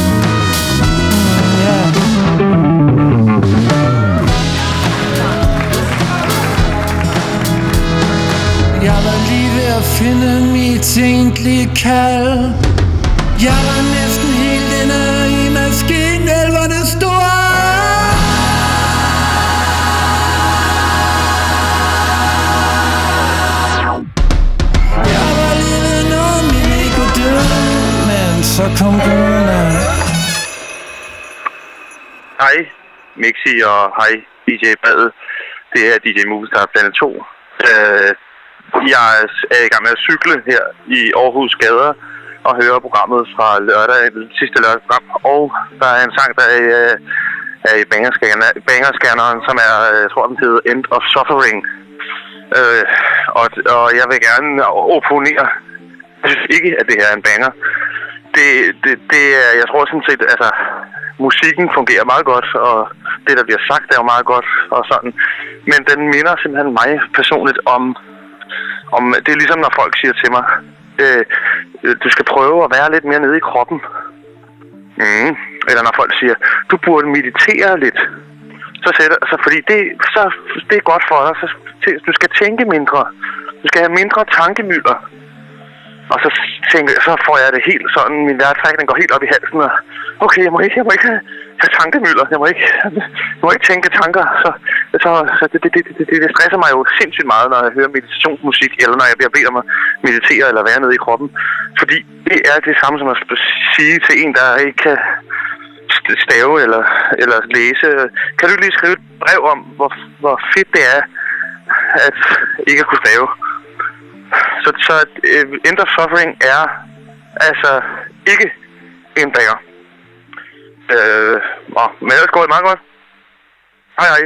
Ja. Jeg var lige ved at finde mit egentlige kald. Jeg var næsten helt inde i maskinelverne store. Jeg var lige ved nå min ego død, men så kom corona. Hej Mixi og hej DJ Badet. Det er DJ Movistar Planet 2. Jeg er i gang med at cykle her i Aarhus gader og høre programmet fra lørdag, det sidste lørdagsprogram. Og der er en sang, der er i bangerscanneren, som er, jeg tror den hedder End of Suffering. Og jeg vil gerne opponere. Jeg synes ikke, at det her er en banger. Det er, jeg tror sådan set, altså musikken fungerer meget godt, og det, der bliver sagt, er jo meget godt og sådan. Men den minder simpelthen mig personligt om det er ligesom, når folk siger til mig, du skal prøve at være lidt mere nede i kroppen. Eller når folk siger, du burde meditere lidt. Så fordi det er godt for dig. Du skal tænke mindre. Du skal have mindre tankemylder. Og så får jeg det helt sådan, min vejrtrækning går helt op i halsen. Og okay, jeg må ikke have tankemylder. Jeg må ikke tænke tanker. Så det stresser mig jo sindssygt meget, når jeg hører meditationsmusik, eller når jeg bliver bedt om at meditere eller være nede i kroppen. Fordi det er det samme som at sige til en, der ikke kan stave eller læse. Kan du lige skrive et brev om, hvor fedt det er, at ikke at kunne stave? Så End of Suffering er altså ikke en banger. Men ellers går det meget godt. Hej.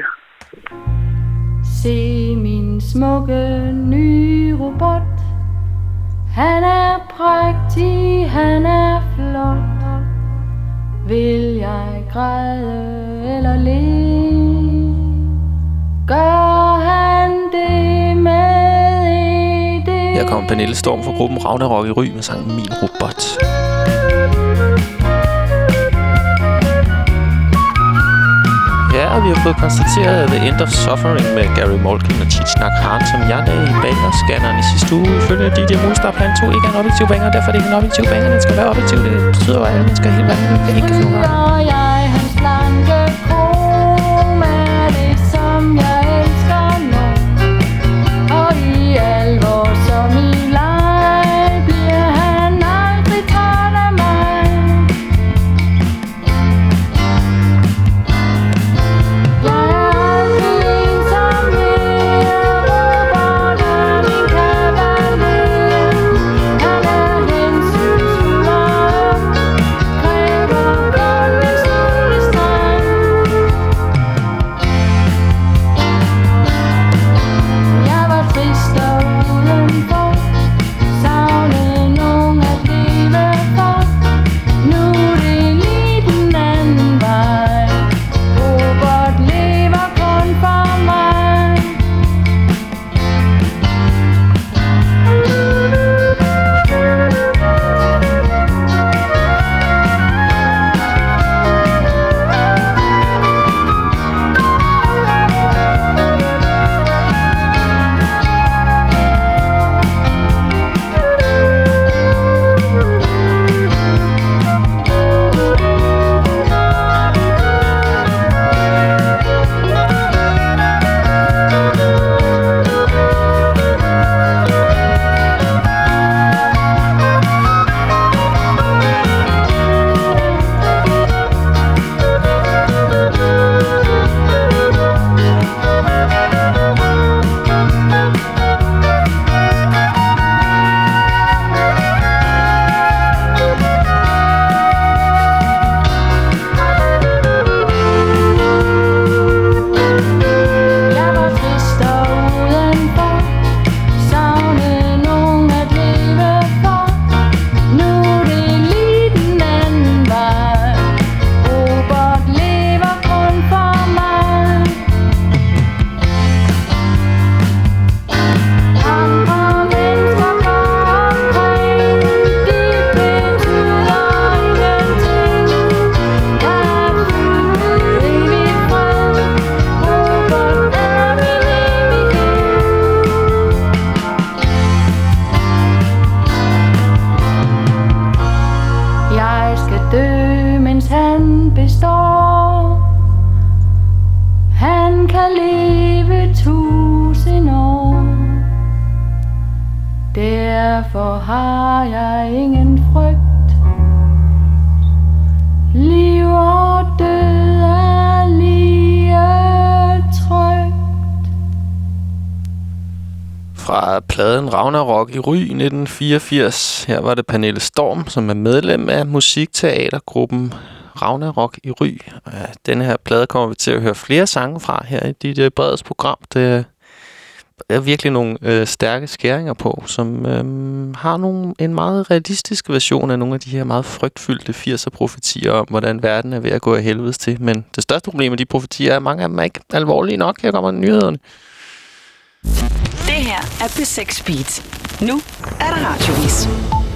Se min smukke nye robot. Han er prægtig, han er flot. Vil jeg græde eller le? Gør han det med det? Her kommer Pernille Storm fra gruppen Ragnarok i Ry med sangen Min Robot. Ja, og vi har fået konstateret The End of Suffering med Gary Malkin og Cheech Khan, som jeg lavede i banger-scanneren i sidste uge. Ifølge DJ Movistar Planet 2 ikke er en objektiv banger, derfor er det ikke en objektiv banger. Den skal være objektiv. Det betyder jo, at alle mennesker helt vanvittigt ikke kan finde ud af. Og jeg hans slanke krom er det, som jeg elsker nu. Og i alvor som i leg bliver han aldrig træt af mig. Jeg er aldrig ensom mere. Robot er min kavaler. Han er hensynsfuld og kræver kun min Derfor har jeg ingen frygt. Liv og død er lige trygt. Fra pladen Ragnarok i Ry 1984. Her var det Pernille Storm, som er medlem af musikteatergruppen Ragnarok i Ry. Denne her plade kommer vi til at høre flere sange fra her i dit Breds program. Det er virkelig nogle stærke skæringer på, som har en meget realistisk version af nogle af de her meget frygtfyldte 80'er-profetier om, hvordan verden er ved at gå af helvedes til. Men det største problem med de profetier er, at mange af dem er ikke alvorlige nok. Her kommer nyhederne. Det her er P6 Beat. Nu er der radiovis.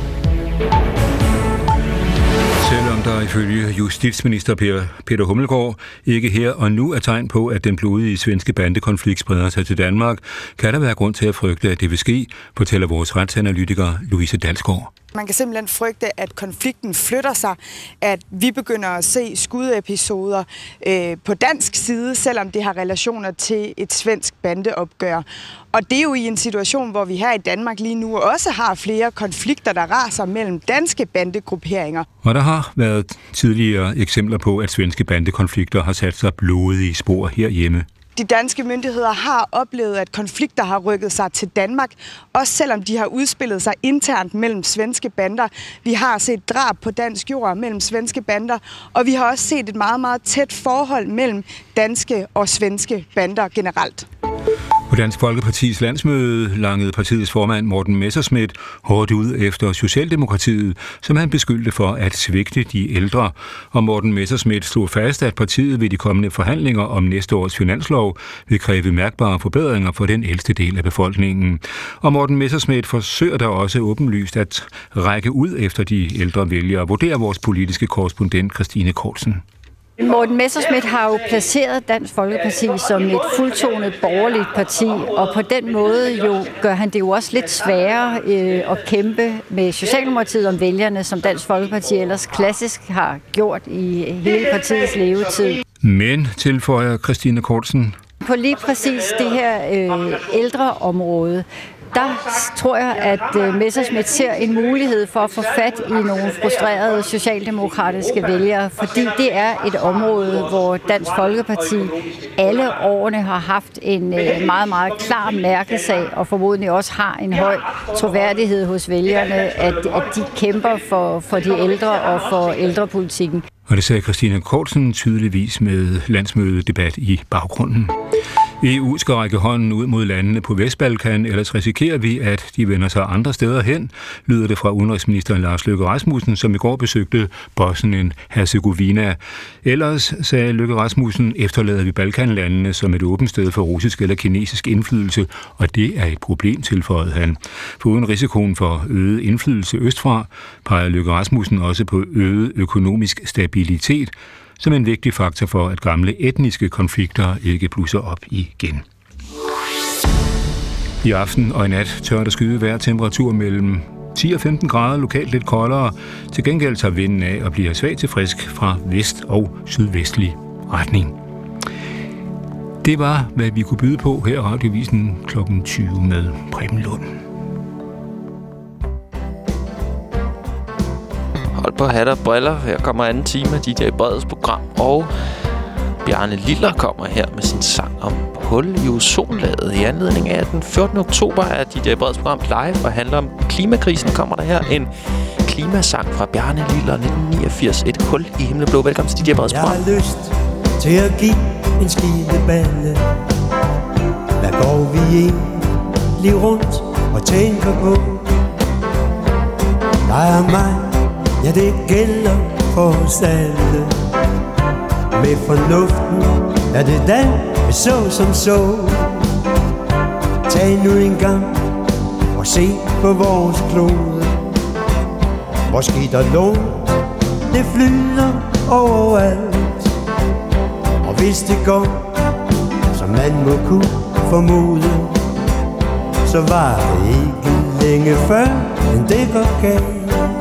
Selvom der ifølge justitsminister Peter Hummelgaard ikke her og nu er tegn på, at den blodige svenske bandekonflikt spreder sig til Danmark, kan der være grund til at frygte, at det vil ske, fortæller vores retsanalytiker Louise Dalsgaard. Man kan simpelthen frygte, at konflikten flytter sig, at vi begynder at se skudepisoder på dansk side, selvom det har relationer til et svensk bandeopgør. Og det er jo i en situation, hvor vi her i Danmark lige nu også har flere konflikter, der raser mellem danske bandegrupperinger. Og der har været tidligere eksempler på, at svenske bandekonflikter har sat sig blodige spor herhjemme. De danske myndigheder har oplevet, at konflikter har rykket sig til Danmark, også selvom de har udspillet sig internt mellem svenske bander. Vi har set drab på dansk jord mellem svenske bander, og vi har også set et meget, meget tæt forhold mellem danske og svenske bander generelt. På Dansk Folkepartis landsmøde langede partiets formand Morten Messerschmidt hårdt ud efter Socialdemokratiet, som han beskyldte for at svigte de ældre. Og Morten Messerschmidt slog fast, at partiet ved de kommende forhandlinger om næste års finanslov vil kræve mærkbare forbedringer for den ældste del af befolkningen. Og Morten Messerschmidt forsøger der også åbenlyst at række ud efter de ældre vælgere, vurderer vores politiske korrespondent Christine Kortsen. Morten Messerschmidt har jo placeret Dansk Folkeparti som et fuldtonet borgerligt parti, og på den måde jo gør han det jo også lidt sværere at kæmpe med Socialdemokratiet om vælgerne, som Dansk Folkeparti ellers klassisk har gjort i hele partiets levetid. Men, tilføjer Christine Kortsen, på lige præcis det her ældreområde, der tror jeg, at Messerschmidt ser en mulighed for at få fat i nogle frustrerede socialdemokratiske vælgere, fordi det er et område, hvor Dansk Folkeparti alle årene har haft en meget, meget klar mærkesag, og formodentlig også har en høj troværdighed hos vælgerne, at de kæmper for de ældre og for ældrepolitikken. Og det sagde Christine Kortsen tydeligvis med landsmødedebat i baggrunden. EU skal række hånden ud mod landene på Vestbalkan, ellers risikerer vi, at de vender sig andre steder hen, lyder det fra udenrigsministeren Lars Løkke Rasmussen, som i går besøgte Bosnien-Herzegovina. Ellers, sagde Løkke Rasmussen, efterlader vi Balkanlandene som et åbent sted for russisk eller kinesisk indflydelse, og det er et problem, tilføjede han. For uden risikoen for øget indflydelse østfra, peger Løkke Rasmussen også på øget økonomisk stabilitet, som en vigtig faktor for, at gamle etniske konflikter ikke blusser op igen. I aften og i nat tør der skyde hver temperatur mellem 10 og 15 grader, lokalt lidt koldere. Til gengæld tager vinden af og bliver svag til frisk fra vest- og sydvestlig retning. Det var, hvad vi kunne byde på her i Radiovisen kl. 20 med Preben Lund. Hold på hat og briller. Her kommer anden time af DJ Breds program. Og Bjarne Liller kommer her med sin sang om hul i ozonlaget. I anledning af, at den 14. oktober er DJ Breds program live og handler om klimakrisen, kommer der her en klimasang fra Bjarne Liller 1989. Et hul i himmelblå. Velkommen til DJ Breds program. Jeg har lyst til at give en skideballe. Hvad går vi egentlig rundt og tænker på? Dig og mig, ja, det gælder for os alle. Med fornuften er det den, vi så som så. Tag nu en gang og se på vores klode. Hvor skidt og lort, det flyder overalt. Og hvis det går, som man må kunne formode, så var det ikke længe før, men det går galt.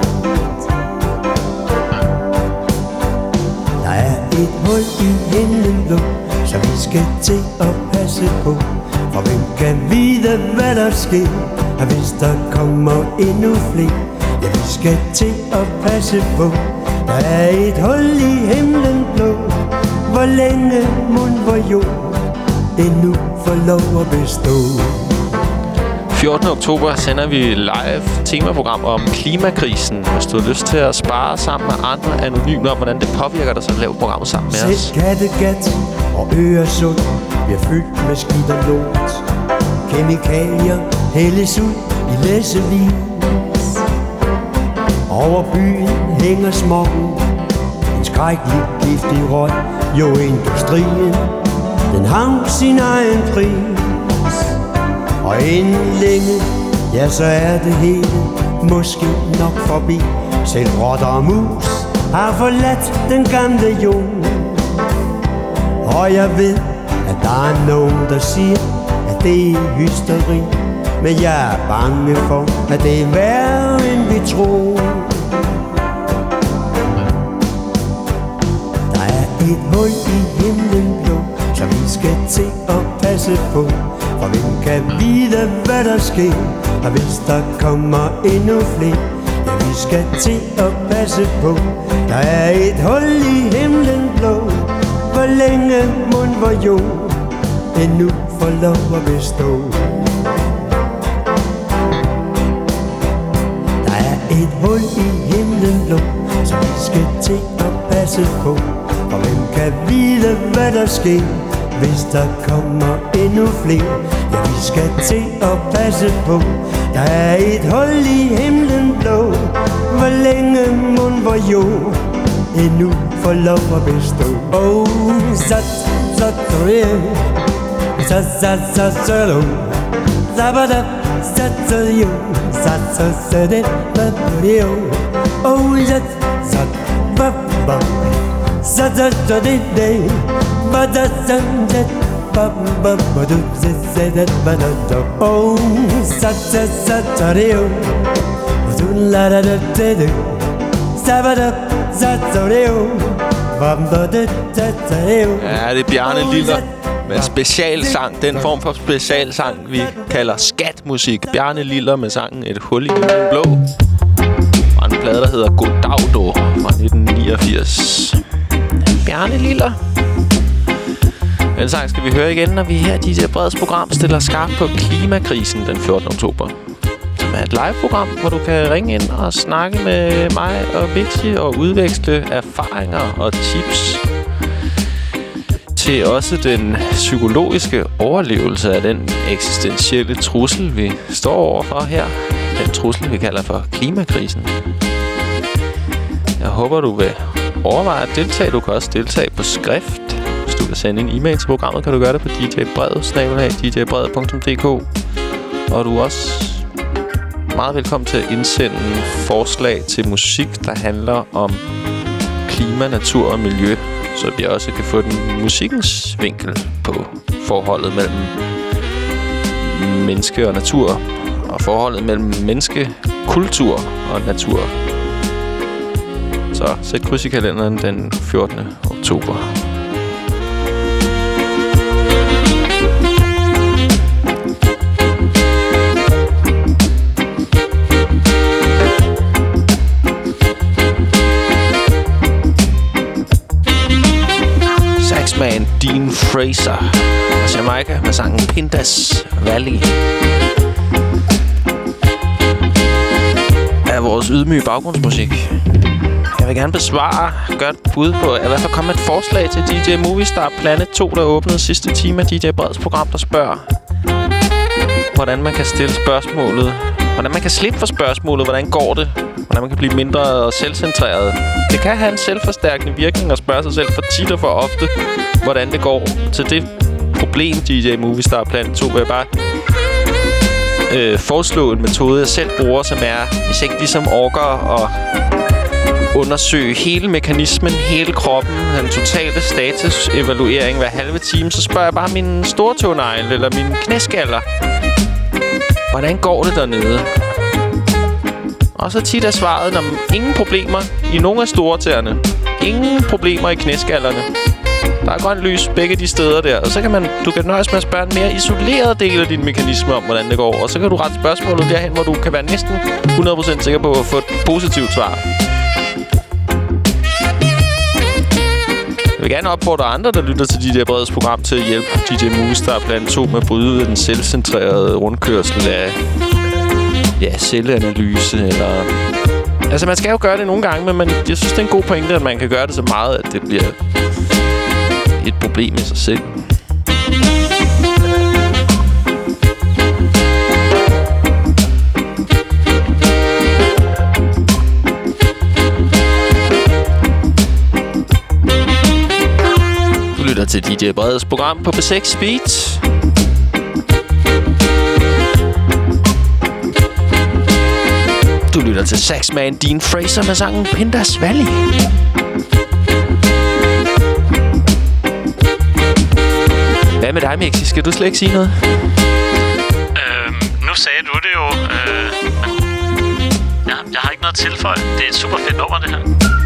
Et hul i himlen blå, så vi skal til at passe på. For hvem kan vide, hvad der sker, Og hvis der kommer endnu flere, ja, vi skal til at passe på. Der er et hul i himlen blå. Hvor længe mon vor jord endnu får lov at bestå. 14. oktober sender vi live temaprogram om klimakrisen. Hvis du har lyst til at spare sammen med andre anonymt om, hvordan det påvirker dig, så lav programmet sammen med os. Selv Kattegat og Øresund bliver fyldt med skidt og lort. Kemikalier hældes ud i læssevis. Over byen hænger smogen, en skrækkelig giftig røg. Jo, industrien, den har sin egen pris. Og inden længe, ja, så er det hele måske nok forbi. Selv rotter og mus har forladt den gamle jord. Og jeg ved, at der er nogen, der siger, at det er hysteri. Men jeg er bange for, at det er værre, end vi tror. Der er et hul i himlen blå, så vi skal til at passe på. For hvem kan vide, hvad der sker? Og hvis der kommer endnu flere, ja, vi skal til at passe på. Der er et hul i himlen blå. Hvor længe mon vor jord endnu får lov at bestå. Der er et hul i himlen blå, så vi skal til at passe på. For hvem kan vide, hvad der sker? Hvis der kommer endnu flere, ja, vi skal til at passe på. Der er et hul i himlen blå. Hvor længe mon vor jord endnu får lov at bestå. Oh, sat, sat, sat, sat, sat, sat, sabada, sat, sat, yo, sat, sat, sat, sat, yo. Oh, sat, sat, ba, ba, sat, sat, sat, day. But that's it. Oh, Saturday. Ja, det er Bjarne Liller med specialsang. Den form for specialsang, vi kalder skatmusik. Bjarne Liller med sangen Et hul i himlen blå. Og en plade, der hedder Godaudo fra 1989. Bjarne Liller. Den sang skal vi høre igen, når vi her i DJ Breds program stiller skarpt på klimakrisen den 14. oktober. Som er et live-program, hvor du kan ringe ind og snakke med mig og Vixi og udveksle erfaringer og tips til også den psykologiske overlevelse af den eksistentielle trussel, vi står overfor her. Den trussel, vi kalder for klimakrisen. Jeg håber, du vil overveje at deltage. Du kan også deltage på skrift. Hvis du vil sende en e-mail til programmet, kan du gøre det på djbred@djbred.dk. Og du er også meget velkommen til at indsende forslag til musik, der handler om klima, natur og miljø, så vi også kan få den musikkens vinkel på forholdet mellem menneske og natur, og forholdet mellem menneske, kultur og natur. Så sæt kryds i kalenderen den 14. oktober. Saxman Dean Fraser og Jamaica med sangen Pindas Valley er vores ydmyge baggrundsmusik. Jeg vil gerne besvare, gøre et bud på, i hvert fald komme et forslag til DJ Movistar Planet 2, der åbnede sidste time af DJ Breds program, der spørger, hvordan man kan stille spørgsmålet, hvordan man kan slippe for spørgsmålet, hvordan går det, hvordan man kan blive mindre selvcentreret. Det kan have en selvforstærkende virkning at spørge sig selv for tit og for ofte, hvordan det går. Til det problem, DJ Movistar Planet 2, vil jeg bare foreslå en metode, jeg selv bruger, som er, hvis jeg ikke ligesom orker at undersøge hele mekanismen, hele kroppen, den totale statusevaluering hver halve time, så spørger jeg bare min stortånegl eller min knæskaller, hvordan går det dernede? Og så tit er svaret, ingen problemer i nogle af stortæerne. Ingen problemer i knæskallerne. Der er grønt lys begge de steder der. Og så kan du kan nøjes med at spørge en mere isoleret del af din mekanisme om, hvordan det går. Og så kan du rette spørgsmålet derhen, hvor du kan være næsten 100% sikker på at få et positivt svar. Jeg vil gerne opfordre andre, der lytter til DJ Breds program, til at hjælpe DJ Movistar blandt to med at bryde ud af den selvcentrerede rundkørsel af celleanalyse eller... Altså, man skal jo gøre det nogle gange, men jeg synes, det er en god pointe, at man kan gøre det så meget, at det bliver et problem i sig selv. Du lytter til DJ Breds program på B6 Beat. Du lytter til Saxman Dean Fraser med sangen Pindas Valley. Hvad med dig, Mixi? Skal du slet ikke sige noget? Nu sagde du det jo. Jeg har ikke noget at tilføje. Det er et super fedt nummer, det her.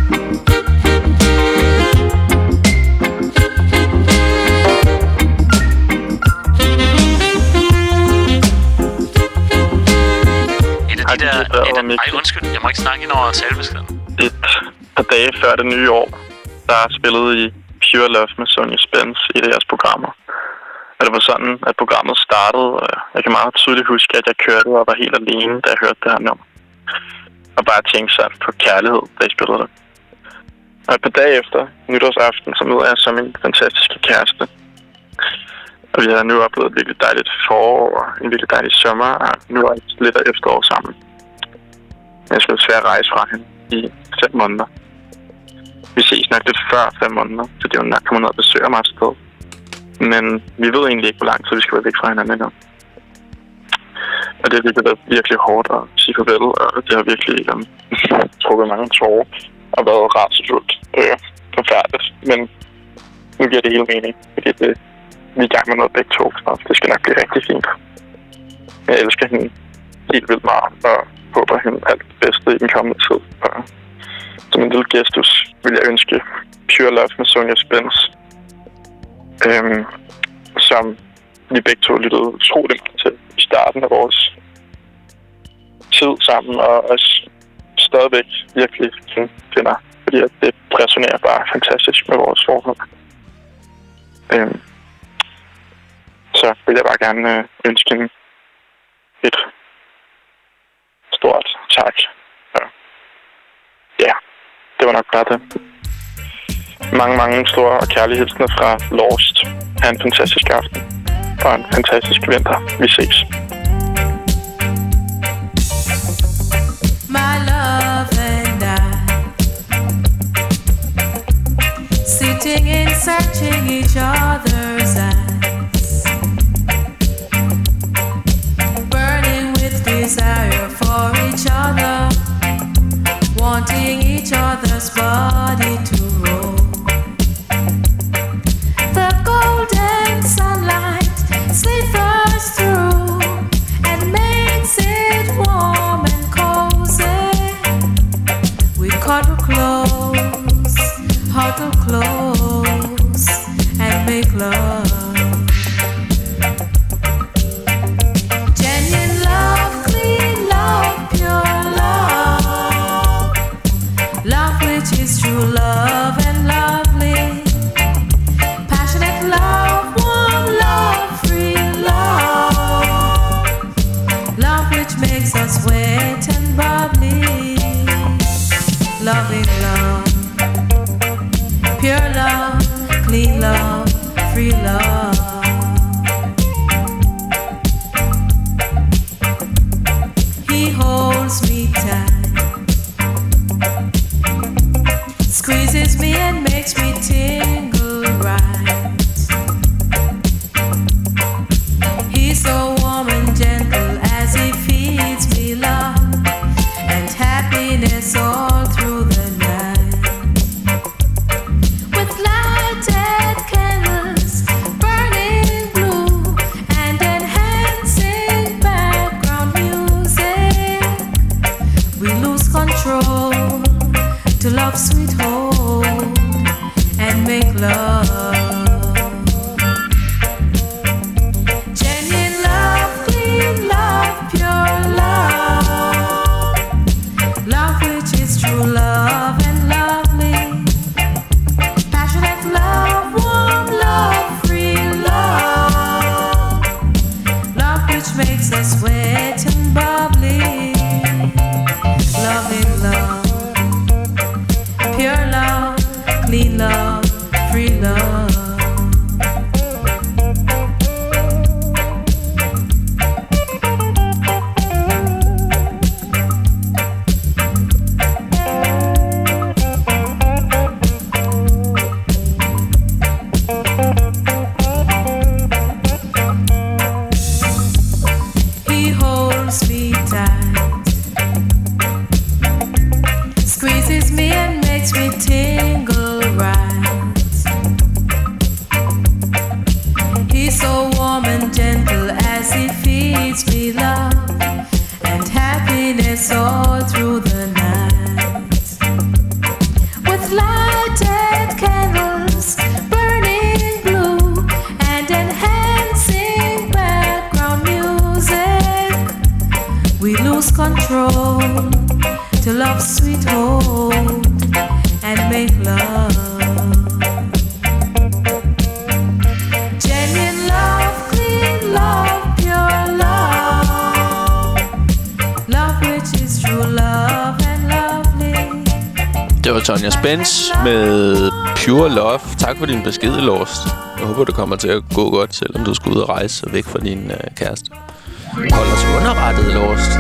Undskyld, jeg må ikke snakke ind over talebeskeden. Et par dage før det nye år, der spillede I Pure Love med Sonja Spence i deres programmer. Og det var sådan, at programmet startede, og jeg kan meget tydeligt huske, at jeg kørte og var helt alene, da jeg hørte det her nummer. Og bare tænkte sådan på kærlighed, da jeg spillede det. Og et par dage efter, nytårsaften, så møder jeg som min fantastiske kæreste. Og vi har nu oplevet et virkelig dejligt forår og en virkelig dejlig sommer, og nu er det lidt af efterår sammen. Jeg skal desværre rejse fra hende i 5 måneder. Vi ses nok lidt før 5 måneder, så det er jo nok kommer ned og besøger mig et sted. Men vi ved egentlig ikke, hvor lang tid vi skal være væk fra hinanden endnu. Og det har virkelig været virkelig hårdt at sige farvel, og det har virkelig trukket mange tårer og været rædselsfuldt forfærdeligt. Men nu giver det hele mening, fordi vi er i gang med noget begge to, så det skal nok blive rigtig fint. Jeg elsker hende helt vildt meget, og håber hende alt det bedste i den kommende tid. Og som en lille gestus vil jeg ønske Pure Love med Sonja Spence, som vi begge to lyttede utrolig meget til i starten af vores tid sammen, og også stadigvæk virkelig finder, fordi at det resonerer bare fantastisk med vores forhold. Så vil jeg bare gerne ønske hende et stort tak. Ja, det var nok bare det. Mange store og kærlige hilsner fra Lost. Ha' en fantastisk aften og en fantastisk vinter. Vi ses. My love and I, sitting and searching each other's eyes, burning with desire for each other, wanting each other's body to roll. The golden sunlight slithers through and makes it warm and cozy. We cuddle close, huddle close, and make love. Genuine love, clean love, pure love, love which is true love and lovely. Passionate love, warm love, free love, love which makes us wet and bubbly. Loving love, pure love, clean love, free love. He holds me tight, squeezes me and makes me tingle right. He's so warm and gentle as he feeds me love and happiness all through the night. With lighted candles burning blue and enhancing background music, we lose control to love's sweet hold and make love. happiness all through the night. With lighted candles burning blue and enhancing background music, we lose control to love's sweet hold and make love. Genuine love, clean love, pure love. Love which is true love and lovely. Det var Tonja Spence med Pure Love. Tak for din besked, Lost. Jeg håber, det kommer til at gå godt, selvom du skal ud og rejse væk fra din kæreste. Hold os underrettet, Lost.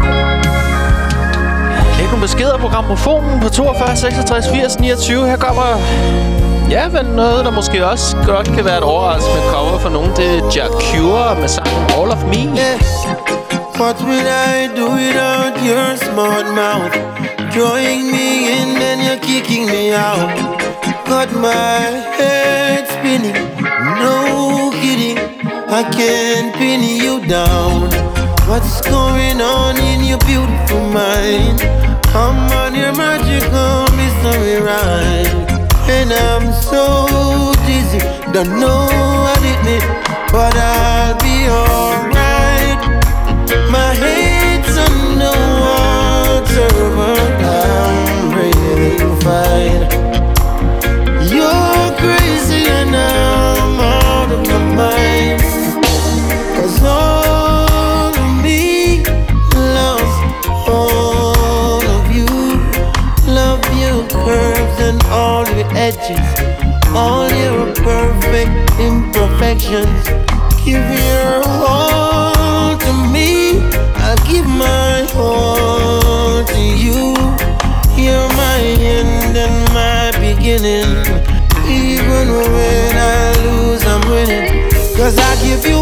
Læg nogle beskeder på grammofonen på 42 66 80 29. Her kommer... Ja, men noget, der måske også godt kan være et overraskende cover for nogen. Det er Jack Cure med sangen All of Me. Yeah. What will I do without your smart mouth? Drawing me in and you're kicking me out. Got my head spinning, no kidding. I can't pin you down. What's going on in your beautiful mind? I'm on your magical mystery ride. And I'm so dizzy, don't know what it means, but I'll be alright. My head's underwater, but I'm breathing fine. You're crazy and I'm out of my mind. 'Cause all of me loves all of you. Love your curves and all your edges, all your perfect imperfections. Give your all to me, I'll give my all to you. You're my end and my beginning. Even when I lose, I'm winning. 'Cause I give you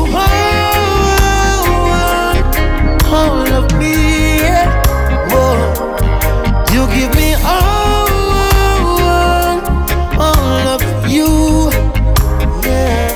all of me, yeah. Whoa. You give me all of you, yeah.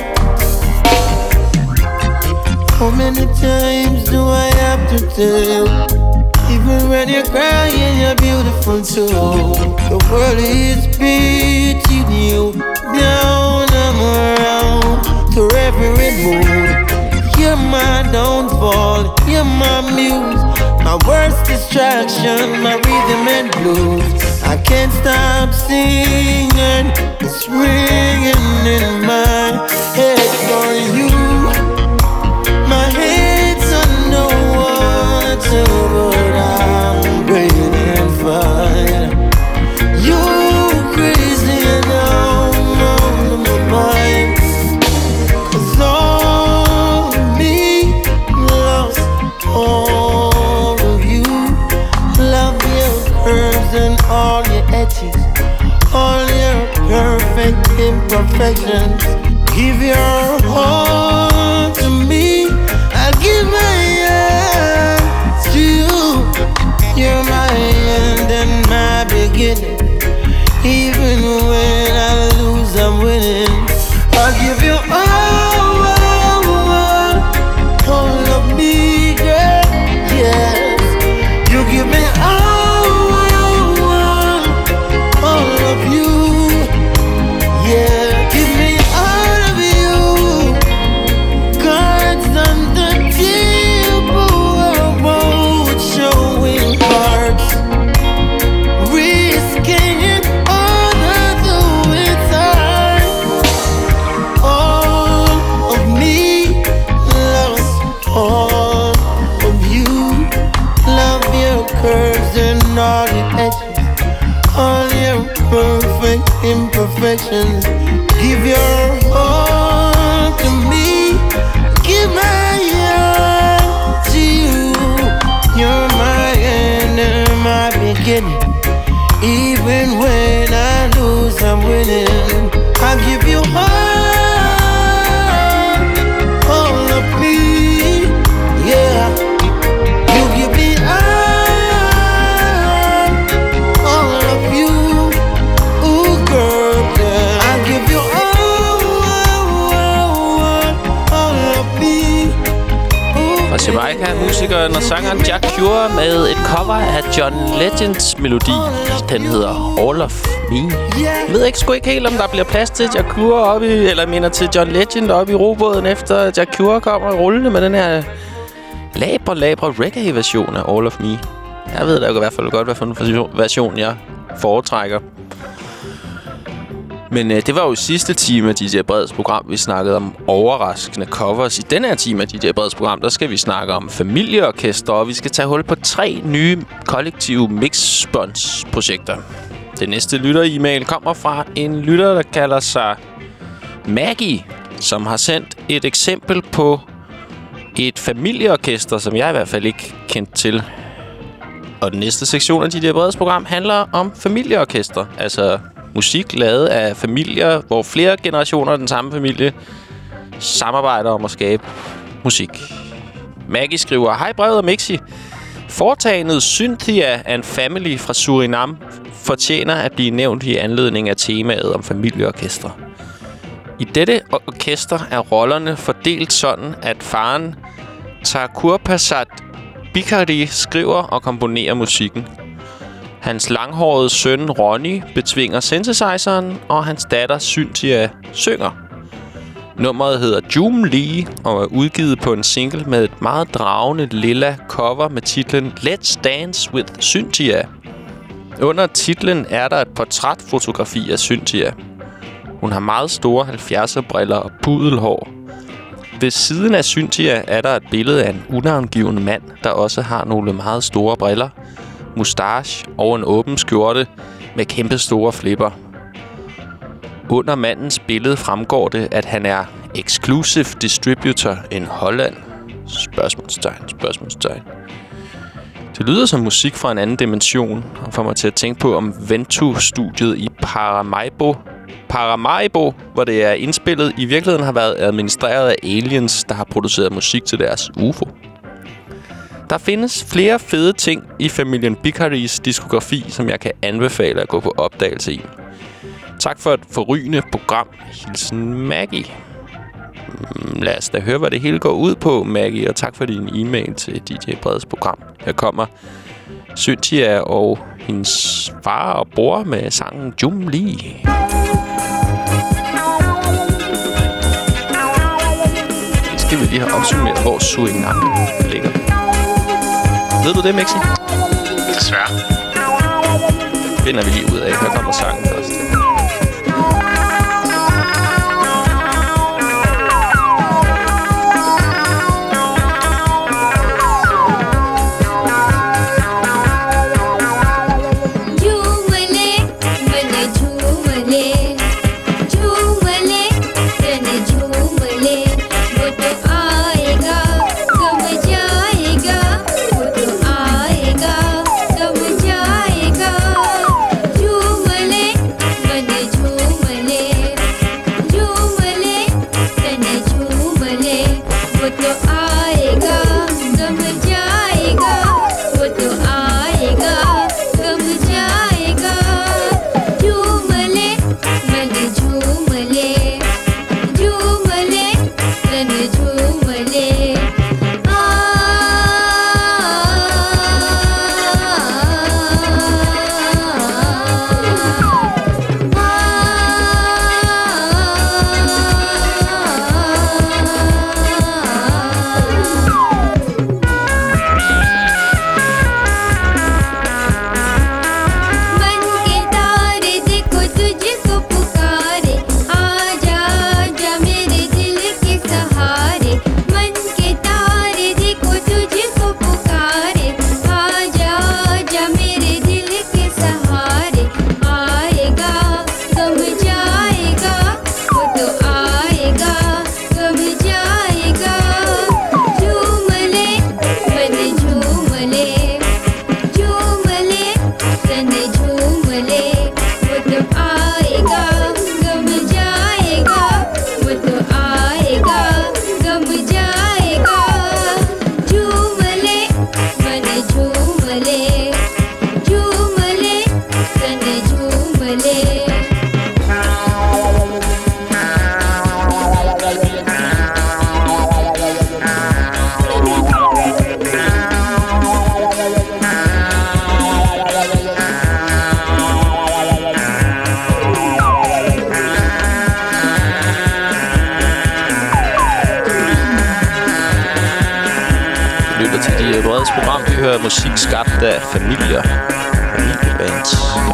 How many times do I have to tell you? Even when you're crying, you're beautiful too. The world is beating you down and around to every mood. You're my downfall, you're my muse, my worst distraction, my rhythm and blues. I can't stop singing, it's ringing in my head for you. My head's underwater, but I'm breathing fine. You're crazy and I'm out of my mind. 'Cause all of me loves all of you. Love your curves and all your edges, all your perfect imperfections. Give your all to me, I'll give my all to you. You're my end and my beginning. Even when I lose, I'm winning. I'll give you all of me, girl. Yes, you give me all of you. Yeah, give me all of you. Cards on the table, we're both showing hearts, risking it all though it's hard. All of me loves all of you. Love your curves and all your edges, all your perfect imperfections. Give your all to me, give my all to you. You're my end and my beginning. Even when I lose, I'm winning. I'll give you all of me, yeah. You give me all of you. Ooh, girl, yeah. I'll give you all of me. Fra Jamaica, musikeren og sangeren Jack Cure med et cover af John Legends melodi. Den hedder All of Me. Jeg ved sgu ikke helt, om der bliver plads til Jack Cure oppe i, eller jeg mener til John Legend oppe i robåden, efter Jack Cure kommer rullende med den her labre reggae-version af All of Me. Jeg ved da i hvert fald godt, hvad for en version jeg foretrækker. Men det var jo sidste time af DJ Breds program. Vi snakkede om overraskende covers. I denne her time af DJ Breds program, der skal vi snakke om familieorkester, og vi skal tage hul på 3 nye kollektive mix-spons-projekter. Det næste lytter-e-mail kommer fra en lytter, der kalder sig Maggie, som har sendt et eksempel på et familieorkester, som jeg i hvert fald ikke kendte til. Og den næste sektion af DJ Breds program handler om familieorkester, altså musik lavet af familier, hvor flere generationer af den samme familie samarbejder om at skabe musik. Maggie skriver: Hej Brevet og Mixi. Foretagendet Cynthia and Family fra Surinam fortjener at blive nævnt i anledning af temaet om familieorkester. I dette orkester er rollerne fordelt sådan, at faren Thakurprasad Bikari skriver og komponerer musikken. Hans langhårede søn Ronny betvinger synthesizeren, og hans datter Cynthia synger. Nummeret hedder Joom Lee og er udgivet på en single med et meget dragende lilla cover med titlen Let's Dance with Cynthia. Under titlen er der et portrætfotografi af Cynthia. Hun har meget store 70'er-briller og pudelhår. Ved siden af Cynthia er der et billede af en unavngivende mand, der også har nogle meget store briller, mustache og en åben skjorte med kæmpe store flipper. Under mandens billede fremgår det, at han er exclusive distributor in Holland. Spørgsmålstegn. Det lyder som musik fra en anden dimension, og får mig til at tænke på om Ventu-studiet i Paramaribo, hvor det er indspillet, i virkeligheden har været administreret af aliens, der har produceret musik til deres UFO. Der findes flere fede ting i familien Bikaris diskografi, som jeg kan anbefale at gå på opdagelse i. Tak for et forrygende program. Hilsen Maggie. Lad os da høre, hvad det hele går ud på, Maggie, og tak for din e-mail til DJ Breds program. Her kommer Cynthia og hendes far og bror med sangen Joom Lee. Det skal vi lige have opsummeret, hvor Surinam ligger. Ved du det, Mixi? Desværre. Finder vi lige ud af. Her kommer sangen først. Jumale, er musik skabt af familier. Familiebands.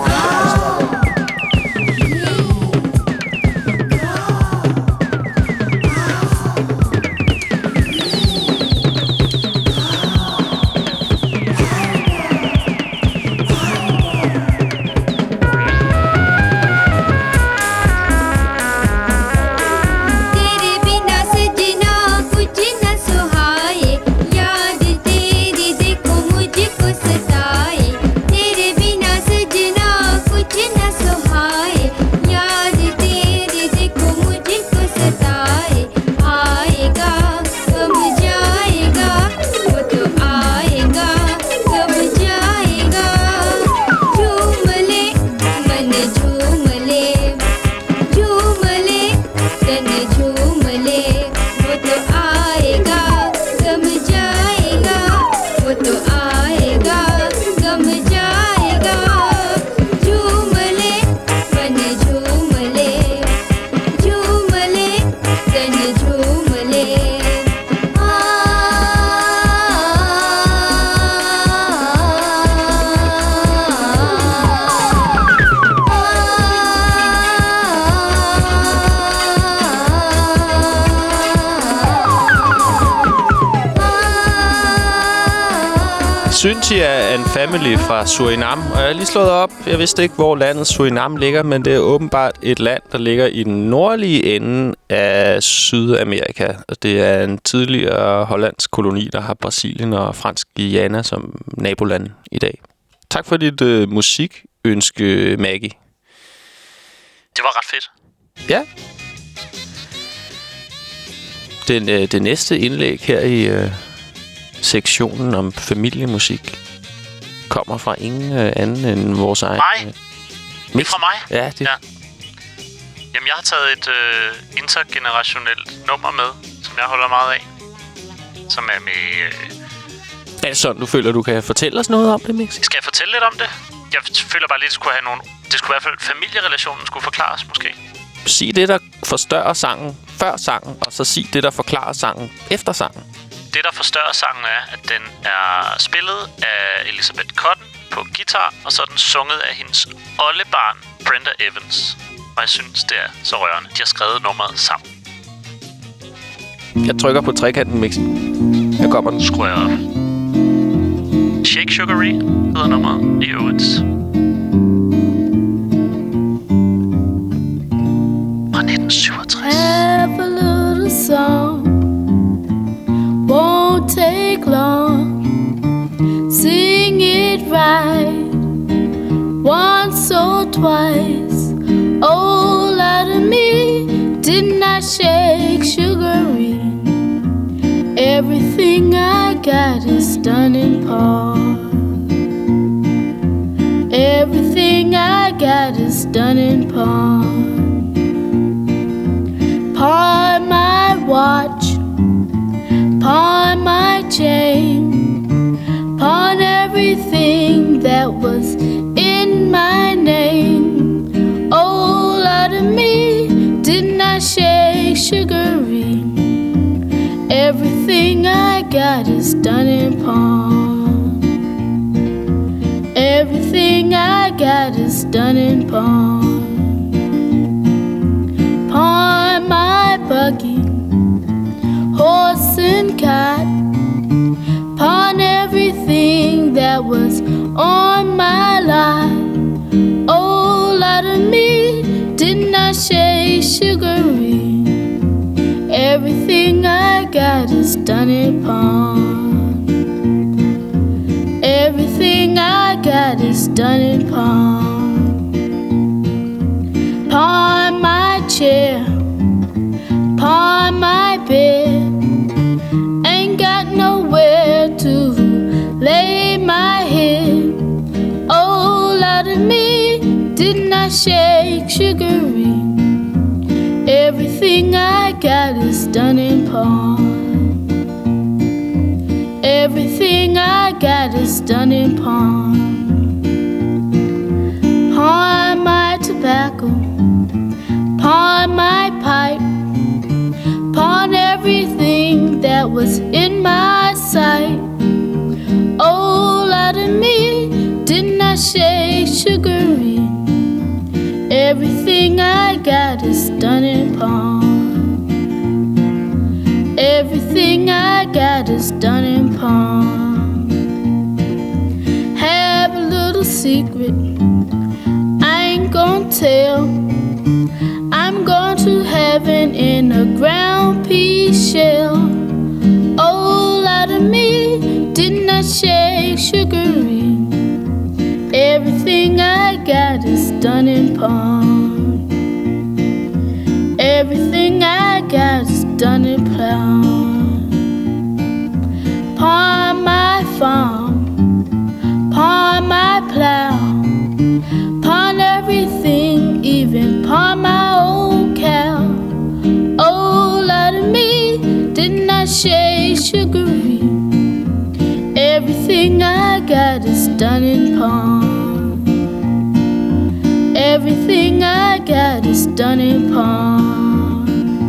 Cynthia er en family fra Surinam, og jeg har lige slået op. Jeg vidste ikke, hvor landet Surinam ligger, men det er åbenbart et land, der ligger i den nordlige ende af Sydamerika. Og det er en tidligere hollandsk koloni, der har Brasilien og Fransk Guyana som naboland i dag. Tak for dit musikønske, Maggie. Det var ret fedt. Ja. Det næste indlæg her i sektionen om familiemusik kommer fra ingen anden end vores egen. Nej, det er fra mig. Ja, det. Ja. Jamen, jeg har taget et intergenerationelt nummer med, som jeg holder meget af. Som er med... Er det sådan, du føler, du kan fortælle os noget om det, Mix? Skal jeg fortælle lidt om det? Jeg føler bare lidt, det skulle have nogle... Det skulle i hvert fald... Familierelationen skulle forklares, måske. Sig det, der forstørrer sangen før sangen, og så sig det, der forklarer sangen efter sangen. Det, der forstørrer sangen, er, at den er spillet af Elizabeth Cotton på guitar, og så er den sunget af hendes oldebarn, Brenda Evans. Og jeg synes, det er så rørende. De har skrevet nummeret sammen. Jeg trykker på trekanten, Mix. Jeg kommer den. Skruer jeg op. Shake Sugary hedder nummeret i øvrigt. Fra 1967. Have a little song. Won't take long. Sing it right once or twice. Oh, out of me, didn't I shake sugary? Everything I got is done in part. Everything I got is done in part. Pawn my watch, pawn my chain, pawn everything that was in my name. Oh, out of me, didn't I shake sugary? Everything I got is done in pawn. Everything I got is done in pawn. Pawn my buggy, horse and cot, pawn everything that was on my lot. Oh, out of me, didn't I shake sugary? Everything I got is done in pawn. Everything I got is done in pawn. Pawn my chair, pawn my bed. Ain't got nowhere to lay my head. Oh, out of me, didn't I shake sugary? Everything I got is done in pawn. Everything I got is done in pawn. Pawn my tobacco, pawn my pipe, pawn everything that was in my sight. Oh, out of me did not shake sugary. Everything I got is done in pawn. Everything I got is done in pawn. Have a little secret I ain't gonna tell. I'm going to heaven in a ground pea shell. All out of me did not shake sugary. Everything I got is done in pawn. Everything I got is done in pawn. Pawn my farm, pawn my plow, pawn everything, even pawn my old cow. All out of me did not shake sugary. Everything I got is done in pawn. Everything I got is done in pawn.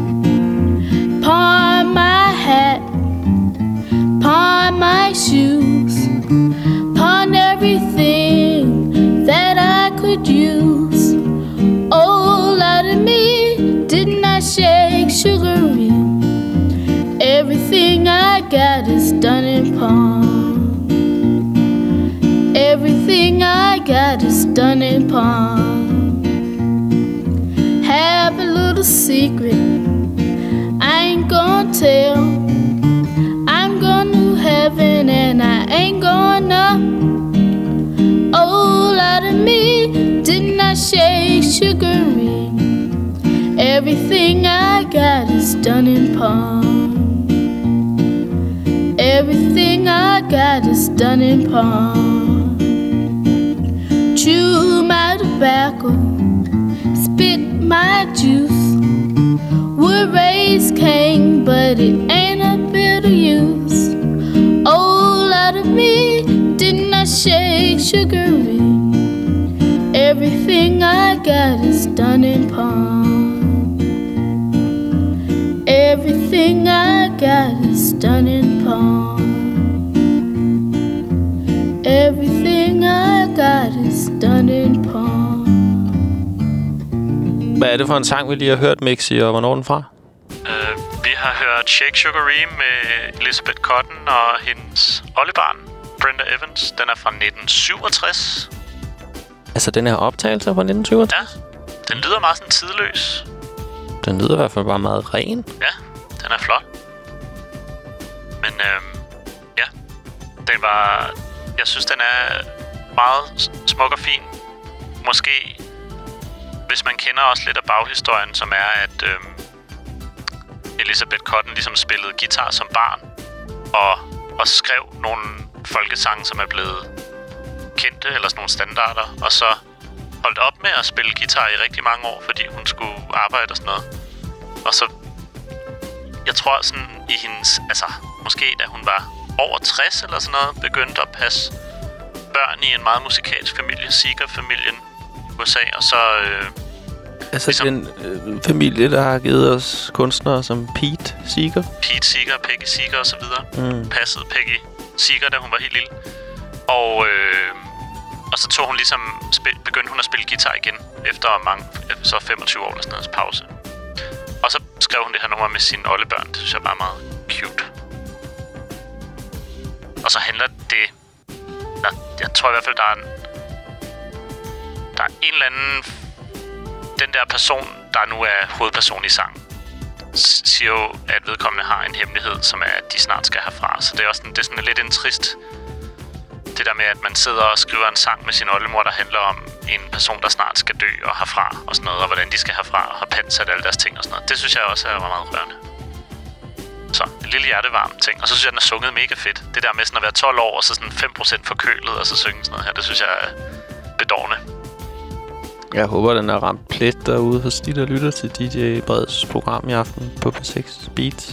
Pawn my hat, pawn my shoes, pawn everything that I could use. All out of me did not shake sugary. Everything I got is done in pawn. Everything I got is done in pawn. Have a little secret I ain't gonna tell. I'm going to heaven and I ain't gonna. All out of me did not shake sugary. Everything I got is done in pawn. Everything I got is done in pawn. Chew my tobacco, spit my juice. Would raise Cain, but it ain't a bit of use. All out of me did not shake sugary. Everything I got is done in pawn. Everything I got is done in pawn. Everything I got is done in pawn. Hvad er det for en sang, vi lige har hørt, Mixi, og hvornår er den fra? Vi har hørt Shake Sugary med Elizabeth Cotten og hendes oldebarn, Brenda Evans. Den er fra 1967. Altså, den her optagelse fra 1967? Ja, den lyder meget sådan tidløs. Den lyder i hvert fald bare meget ren. Ja, den er flot. Men ja, den var... Jeg synes, den er meget smuk og fin. Måske, hvis man kender også lidt af baghistorien, som er, at Elizabeth Cotten ligesom spillede guitar som barn, og skrev nogle folkesange, som er blevet kendte, eller sådan nogle standarder, og så holdt op med at spille guitar i rigtig mange år, fordi hun skulle arbejde og sådan noget. Og så, jeg tror sådan i hendes, altså måske da hun var over 60 eller sådan noget, begyndte at passe børn i en meget musikalsk familie, Seeger-familien i USA, og så... altså ligesom, den familie, der har givet os kunstnere som Pete Seeger. Pete Seeger, Peggy Seeger og så videre. Passede Peggy Seeger, da hun var helt lille. Og så tog hun ligesom begyndte hun at spille guitar igen efter så 25 år eller sådan noget pause. Og så skrev hun det her nummer med sine oldebørn. Det synes jeg bare er meget cute. Og så handler det... Jeg tror i hvert fald, der er en eller anden... Den der person, der nu er hovedperson i sangen, siger jo, at vedkommende har en hemmelighed, som er, at de snart skal herfra. Så det er også det er sådan lidt en trist... Det der med, at man sidder og skriver en sang med sin oldemor, der handler om en person, der snart skal dø og herfra og sådan noget, og hvordan de skal herfra og har pansat alle deres ting og sådan noget. Det synes jeg også er meget rørende. Så en lille hjertevarm ting. Og så synes jeg, den er sunget mega fedt. Det der med sådan at være 12 år og så sådan 5% forkølet og så synge sådan noget her, det synes jeg er bedårende. Jeg håber, den er ramt plet derude hos de, der lytter til DJ Breds program i aften på P6 Beats.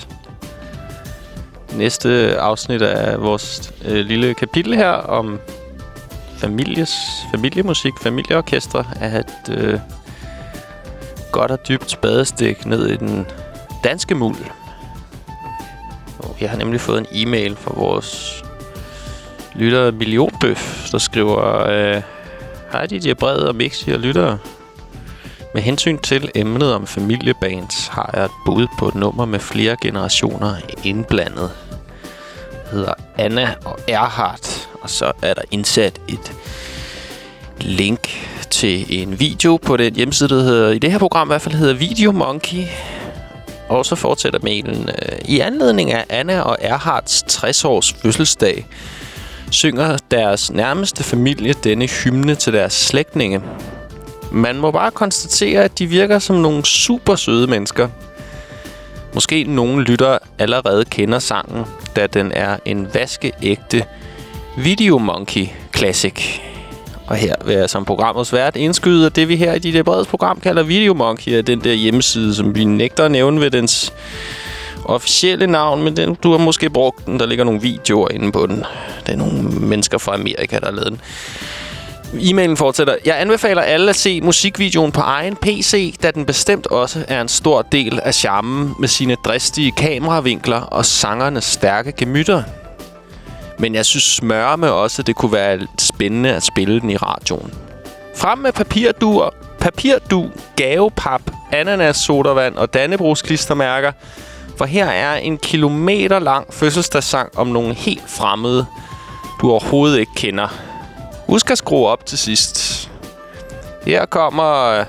Næste afsnit af vores lille kapitel her om familiemusik, familieorkestre, er et godt og dybt spadestik ned i den danske muld. Jeg har nemlig fået en e-mail fra vores Lytter Millionbøf, der skriver... Hej DJ Bred og Mixi og lyttere. Med hensyn til emnet om familiebands, har jeg et bud på et nummer med flere generationer indblandet. Det hedder Anna og Erhard. Og så er der indsat et link til en video på den hjemmeside, der hedder, i det her program i hvert fald hedder Video Monkey. Og så fortsætter mailen. I anledning af Anna og Erhards 60-års fødselsdag, synger deres nærmeste familie denne hymne til deres slægtninge. Man må bare konstatere, at de virker som nogle super søde mennesker. Måske nogen lytter allerede kender sangen, da den er en vaskeægte Video Monkey Classic. Og her vil jeg som programmets vært indskyde, at det vi her i dit breds program kalder Video Monkey, er den der hjemmeside, som vi nægter at nævne ved dens officielle navn, men du har måske brugt den. Der ligger nogle videoer inde på den. Det er nogle mennesker fra Amerika, der har lavet den. E-mailen fortsætter. Jeg anbefaler alle at se musikvideoen på egen PC, da den bestemt også er en stor del af charmen med sine dristige kameravinkler og sangernes stærke gemytter. Men jeg synes smørme også, det kunne være spændende at spille den i radioen. Frem med papirdu, gavepap, ananas, sodavand og dannebrogsklistermærker. For her er en kilometerlang fødselsdagssang om nogle helt fremmede, du overhovedet ikke kender. Husk at skrue op til sidst. Her kommer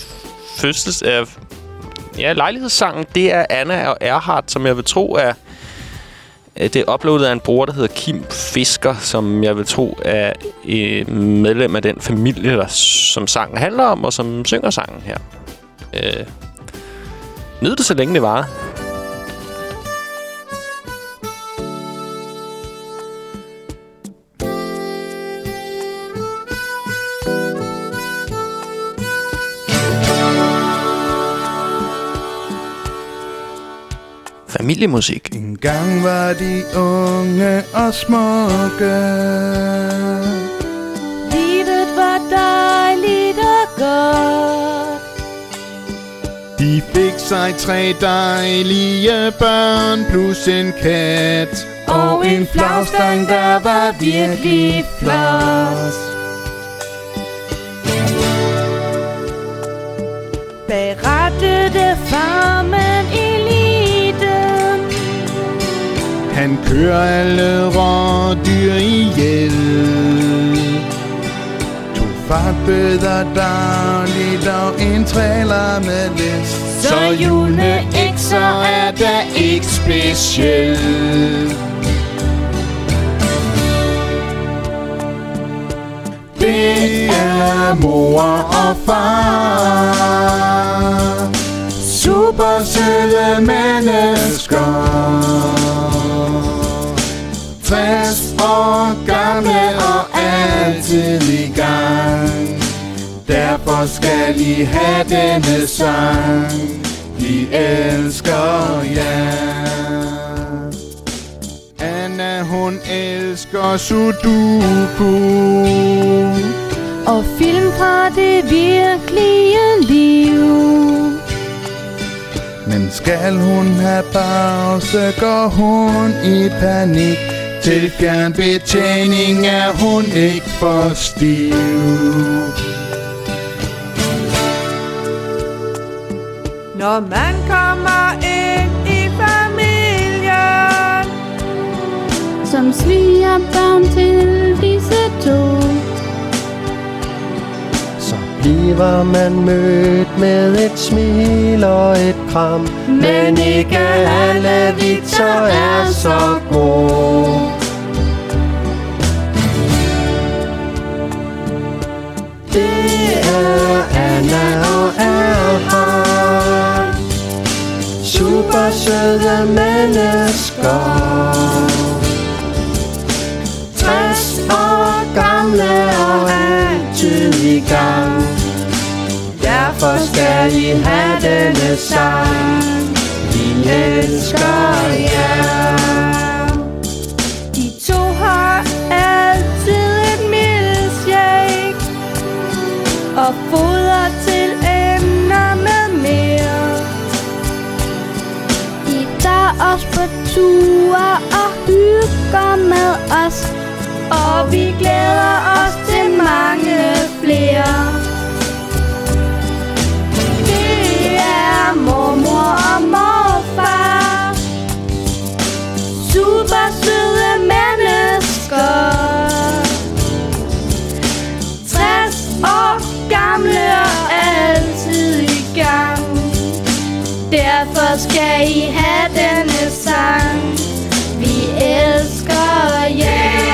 lejlighedssangen. Det er Anna og Erhard, som jeg vil tro er... Det er uploadet af en bruger, der hedder Kim Fisker, som jeg vil tro er medlem af den familie, som sangen handler om, og som synger sangen her. Nyd det, så længe det varer. Familiemusik. En gang var de unge og smukke. Livet var dejligt og godt. De fik sig 3 dejlige børn plus en kat og en flagstang, der var virkelig flot. Berettede farmen eliten. Han kører alle rådyr ihjel. 2 fartbøder dagligt og en trailer med læst. Så juleekser er der ikke specielt. Det er mor og far, super søde mennesker. 60 år gamle og altid i gang. Derfor skal I have denne sang. Vi elsker jer. Anna, hun elsker Sudoku og film fra det virkelige liv. Men skal hun have pause, går hun i panik. Til fjernbetjening er hun ikke for stiv. Når man kommer ind i familien, som sviger børn til disse 2, så bliver man mødt med et smil og et kram. Men ikke alle vitser er så gode. Det er Anna og Erhard, super søde mennesker. 60 år gamle og altid i gang. Derfor skal I have denne sang. Vi elsker jer. De 2 har altid et milkshake og foder til ender med mere. De tager os på ture og hygger med os og vi glæder os til mange flere. Det er mormor og morfar, super søde mennesker, 60 år gamle og altid i gang. Derfor skal I have denne sang. Vi elsker jer.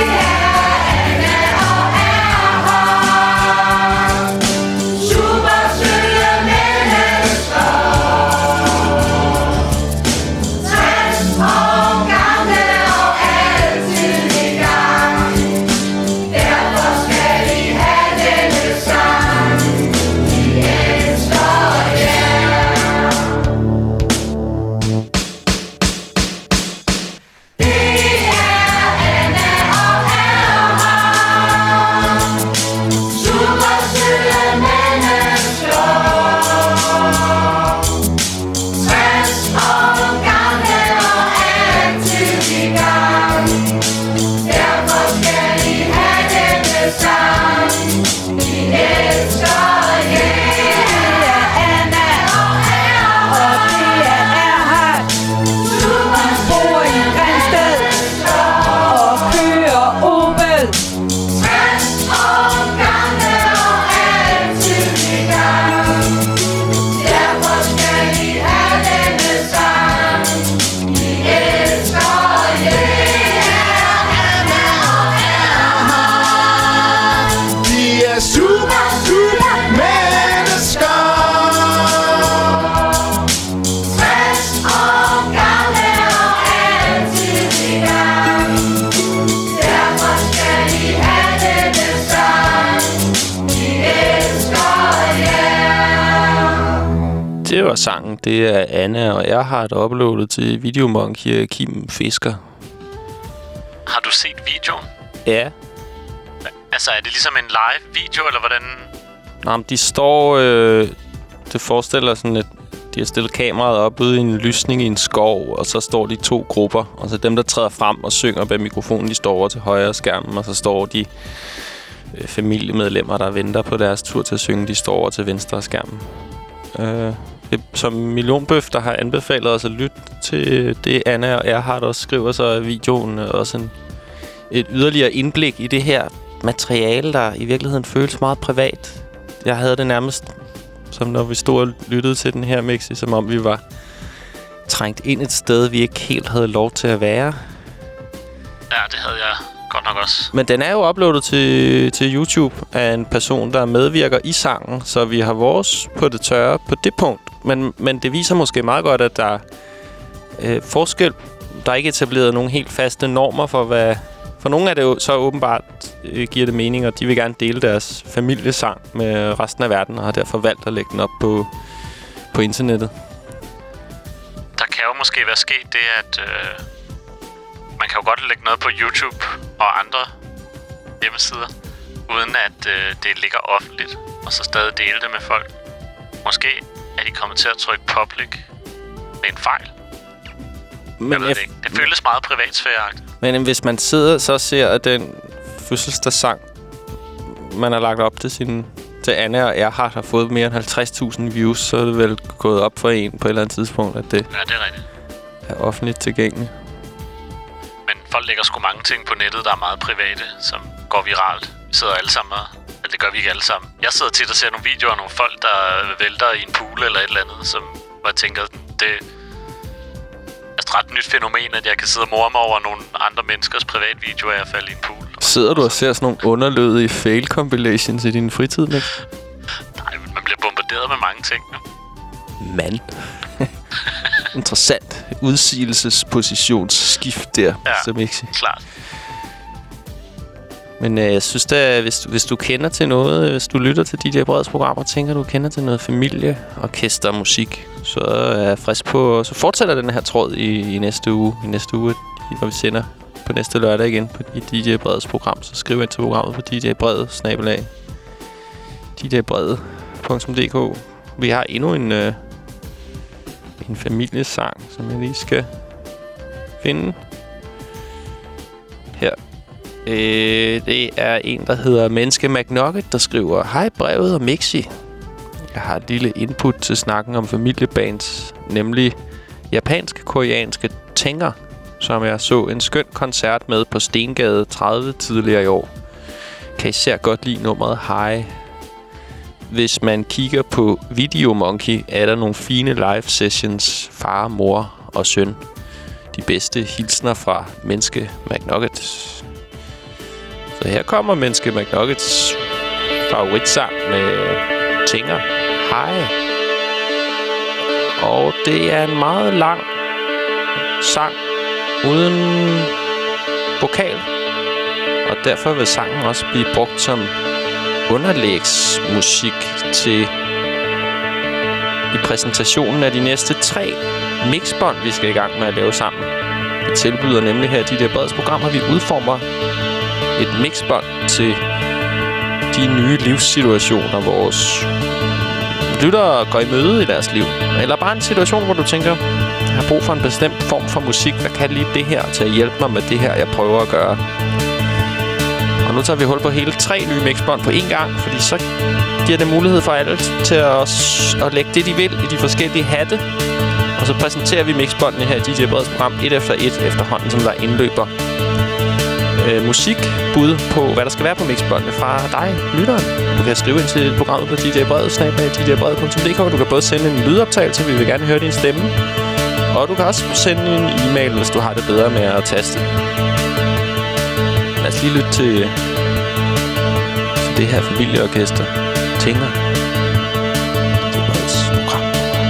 Det var sangen. Det er Anna og Erhard uploadet til Videomonkey og Kim Fisker. Har du set videoen? Ja. Altså, er det ligesom en live-video, eller hvordan? Nå, men de står... det forestiller sådan, at de har stillet kameraet op ude i en lysning i en skov, og så står de 2 grupper. Og så dem, der træder frem og synger bag mikrofonen, de står over til højre skærmen, og så står de familiemedlemmer, der venter på deres tur til at synge, de står over til venstre skærmen. Som Millionbøf, der har anbefalet os at lytte til det, Anna og Erhard også skriver, så er videoen også et yderligere indblik i det her materiale, der i virkeligheden føles meget privat. Jeg havde det nærmest, som når vi stod og lyttede til den her mixi, som om vi var trængt ind et sted, vi ikke helt havde lov til at være. Ja, det havde jeg godt nok også. Men den er jo uploadet til YouTube af en person, der medvirker i sangen, så vi har vores på det tørre på det punkt. Men det viser måske meget godt, at der er forskel. Der er ikke etableret nogen helt faste normer for, hvad... For nogle af det jo så åbenbart giver det mening, og de vil gerne dele deres familiesang med resten af verden, og har derfor valgt at lægge den op på internettet. Der kan jo måske være sket det, at man kan jo godt lægge noget på YouTube og andre hjemmesider, uden at det ligger offentligt, og så stadig dele det med folk. Måske er de kommet til at trykke public med en fejl. Men jeg ved det ikke. Det føles meget privatsfæreagtigt. Men hvis man sidder så ser, at den fødselsdagssang, man har lagt op til Anna og Erhard, har fået mere end 50.000 views, så er det vel gået op for en på et eller andet tidspunkt, at det, ja, det er rigtigt. Er offentligt tilgængeligt. Men folk lægger sgu mange ting på nettet, der er meget private, som går viralt. Vi sidder alle sammen og... Eller det gør vi ikke alle sammen. Jeg sidder tit og ser nogle videoer af nogle folk, der vælter i en pool eller et eller andet, som jeg tænker, det er et ret nyt fænomen, at jeg kan sidde og morme mig over nogle andre menneskers privatvideoer af at falde i en pool. Sidder du og ser sådan nogle underlødige fail-compilations i din fritid, Nick? Nej, men man bliver bombarderet med mange ting nu. Mand. Interessant udsigelsespositionsskift der, ja, som ikke siger. Klart. Men jeg synes da, hvis du kender til noget, hvis du lytter til DJ Breds programmer, tænker du kender til noget familieorkestermusik, så er jeg frisk på, så fortsætter den her tråd i næste uge. I næste uge, hvor vi sender på næste lørdag igen i DJ Breds program, så skriv ind til programmet på djbrede@djbrede.dk. Vi har endnu en familiesang, som jeg lige skal finde. Her. Det er en, der hedder Menneske McNugget, der skriver: Hej brevet og Mixi. Jeg har et lille input til snakken om familiebands, nemlig japansk-koreanske Tænger, som jeg så en skøn koncert med på Stengade 30 tidligere i år. Kan især godt lide nummeret Hej. Hvis man kigger på Videomonkey, er der nogle fine live sessions, far, mor og søn. De bedste hilsner fra Menneske McNugget. Så her kommer Menneske McNuggets favoritsang med Tænger. Hej. Og det er en meget lang sang uden vokal. Og derfor vil sangen også blive brugt som underlægsmusik i præsentationen af de næste 3 mixbånd, vi skal i gang med at lave sammen. Vi tilbyder nemlig her DJ Breds programmer, vi udformer et mixbånd til de nye livssituationer, vores lyttere går i møde i deres liv. Eller bare en situation, hvor du tænker, jeg har brug for en bestemt form for musik. Hvad kan lige det her til at hjælpe mig med det her, jeg prøver at gøre? Og nu tager vi hul på hele 3 nye mixbånd på én gang, fordi så giver det mulighed for alle til at lægge det, de vil i de forskellige hatte. Og så præsenterer vi mixbåndene her i DJ Breds program et efter et efterhånden, som der indløber musikbud på, hvad der skal være på mixbåndene fra dig, lytteren. Du kan skrive ind til programmet på djbred@djbred.dk. Du kan både sende en lydoptagelse, vi vil gerne høre din stemme. Og du kan også sende en e-mail, hvis du har det bedre med at taste. Lad os lige lytte til det her familieorkester. Tænger. DJ Breds program.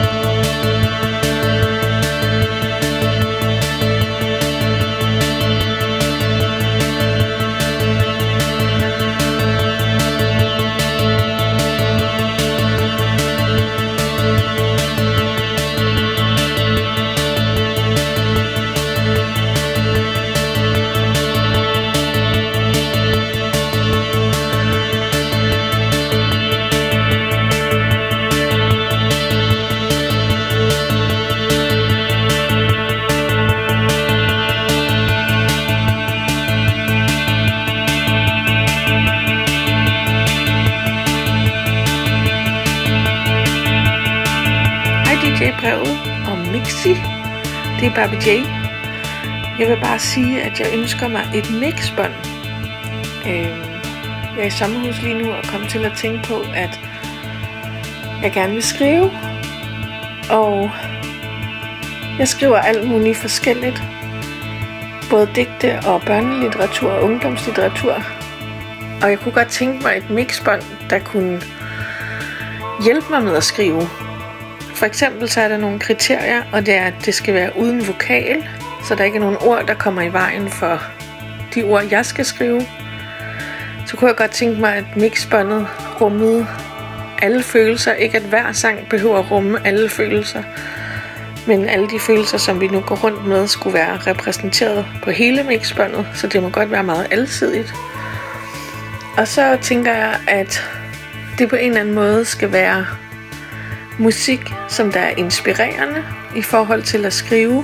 Brevet og Mixi. Det er Barbie J. Jeg vil bare sige, at jeg ønsker mig et mixbånd. Jeg er i sommerhus lige nu og kommer til at tænke på, at jeg gerne vil skrive. Og jeg skriver alt muligt forskelligt. Både digte og børnelitteratur og ungdomslitteratur. Og jeg kunne godt tænke mig et mixbånd, der kunne hjælpe mig med at skrive. For eksempel så er der nogle kriterier, og det er, at det skal være uden vokal, så der ikke er nogen ord, der kommer i vejen for de ord, jeg skal skrive. Så kunne jeg godt tænke mig, at mixbåndet rummede alle følelser. Ikke at hver sang behøver at rumme alle følelser, men alle de følelser, som vi nu går rundt med, skulle være repræsenteret på hele mixbåndet, så det må godt være meget alsidigt. Og så tænker jeg, at det på en eller anden måde skal være musik, som der er inspirerende i forhold til at skrive,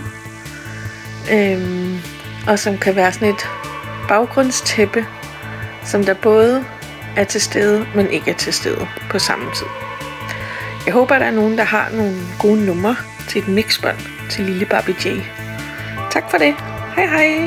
og som kan være sådan et baggrundstæppe, som der både er til stede, men ikke er til stede på samme tid. Jeg håber, der er nogen, der har nogle gode numre til et mixbånd til lille Barbie J. Tak for det. Hej hej.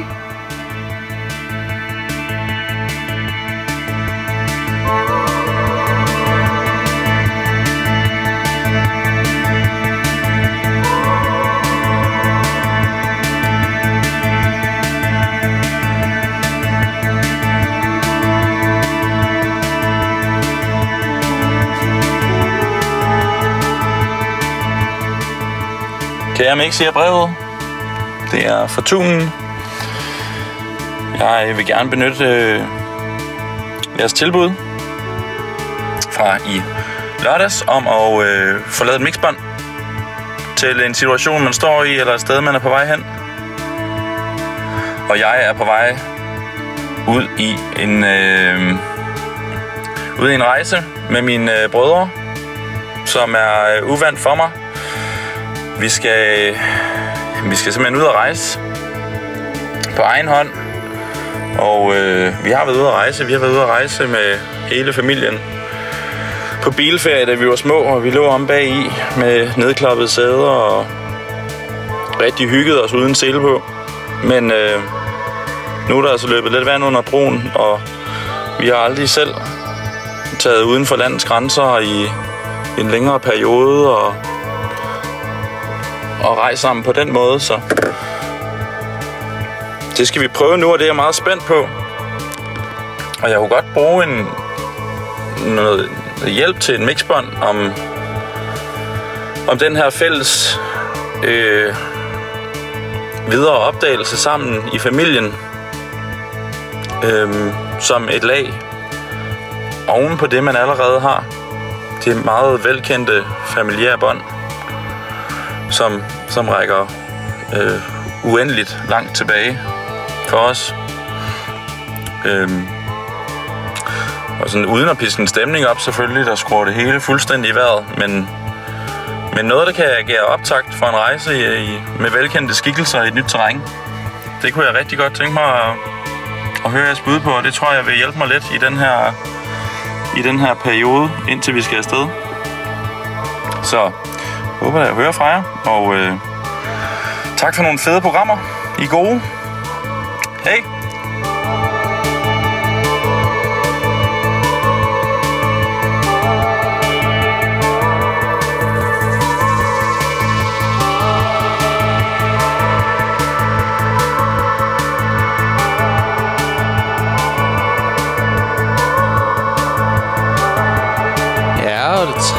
Kære Mixi og brevet, det er Fortunen. Jeg vil gerne benytte jeres tilbud fra i lørdags om at få lavet et mixbånd til en situation, man står i, eller et sted, man er på vej hen. Og jeg er på vej ud i en rejse med mine brødre, som er uvant for mig. Vi skal simpelthen ud og rejse på egen hånd Og vi har været ude at rejse. Vi har været ude at rejse med hele familien på bilferie, da vi var små, og vi lå om bag i med nedklappede sæder og rigtig hyggede os uden sele på. Men nu er der altså løbet lidt vand under broen, og vi har aldrig selv taget uden for landets grænser i en længere periode og rejse sammen på den måde, så det skal vi prøve nu, og det er jeg meget spændt på. Og jeg kunne godt bruge noget hjælp til en mixbånd om den her fælles videre opdagelse sammen i familien som et lag oven på det, man allerede har. Det er meget velkendte familiære bånd, som rækker uendeligt langt tilbage for os. Og sådan uden at piske en stemning op selvfølgelig, der skruer det hele fuldstændig i vejret, men noget, der kan agere optakt for en rejse med velkendte skikkelser i et nyt terræn. Det kunne jeg rigtig godt tænke mig at høre jeres bud på, og det tror jeg vil hjælpe mig lidt i den her periode, indtil vi skal afsted. Så håber jeg hører fra jer, og tak for nogle fede programmer. I er gode. Hej! Og det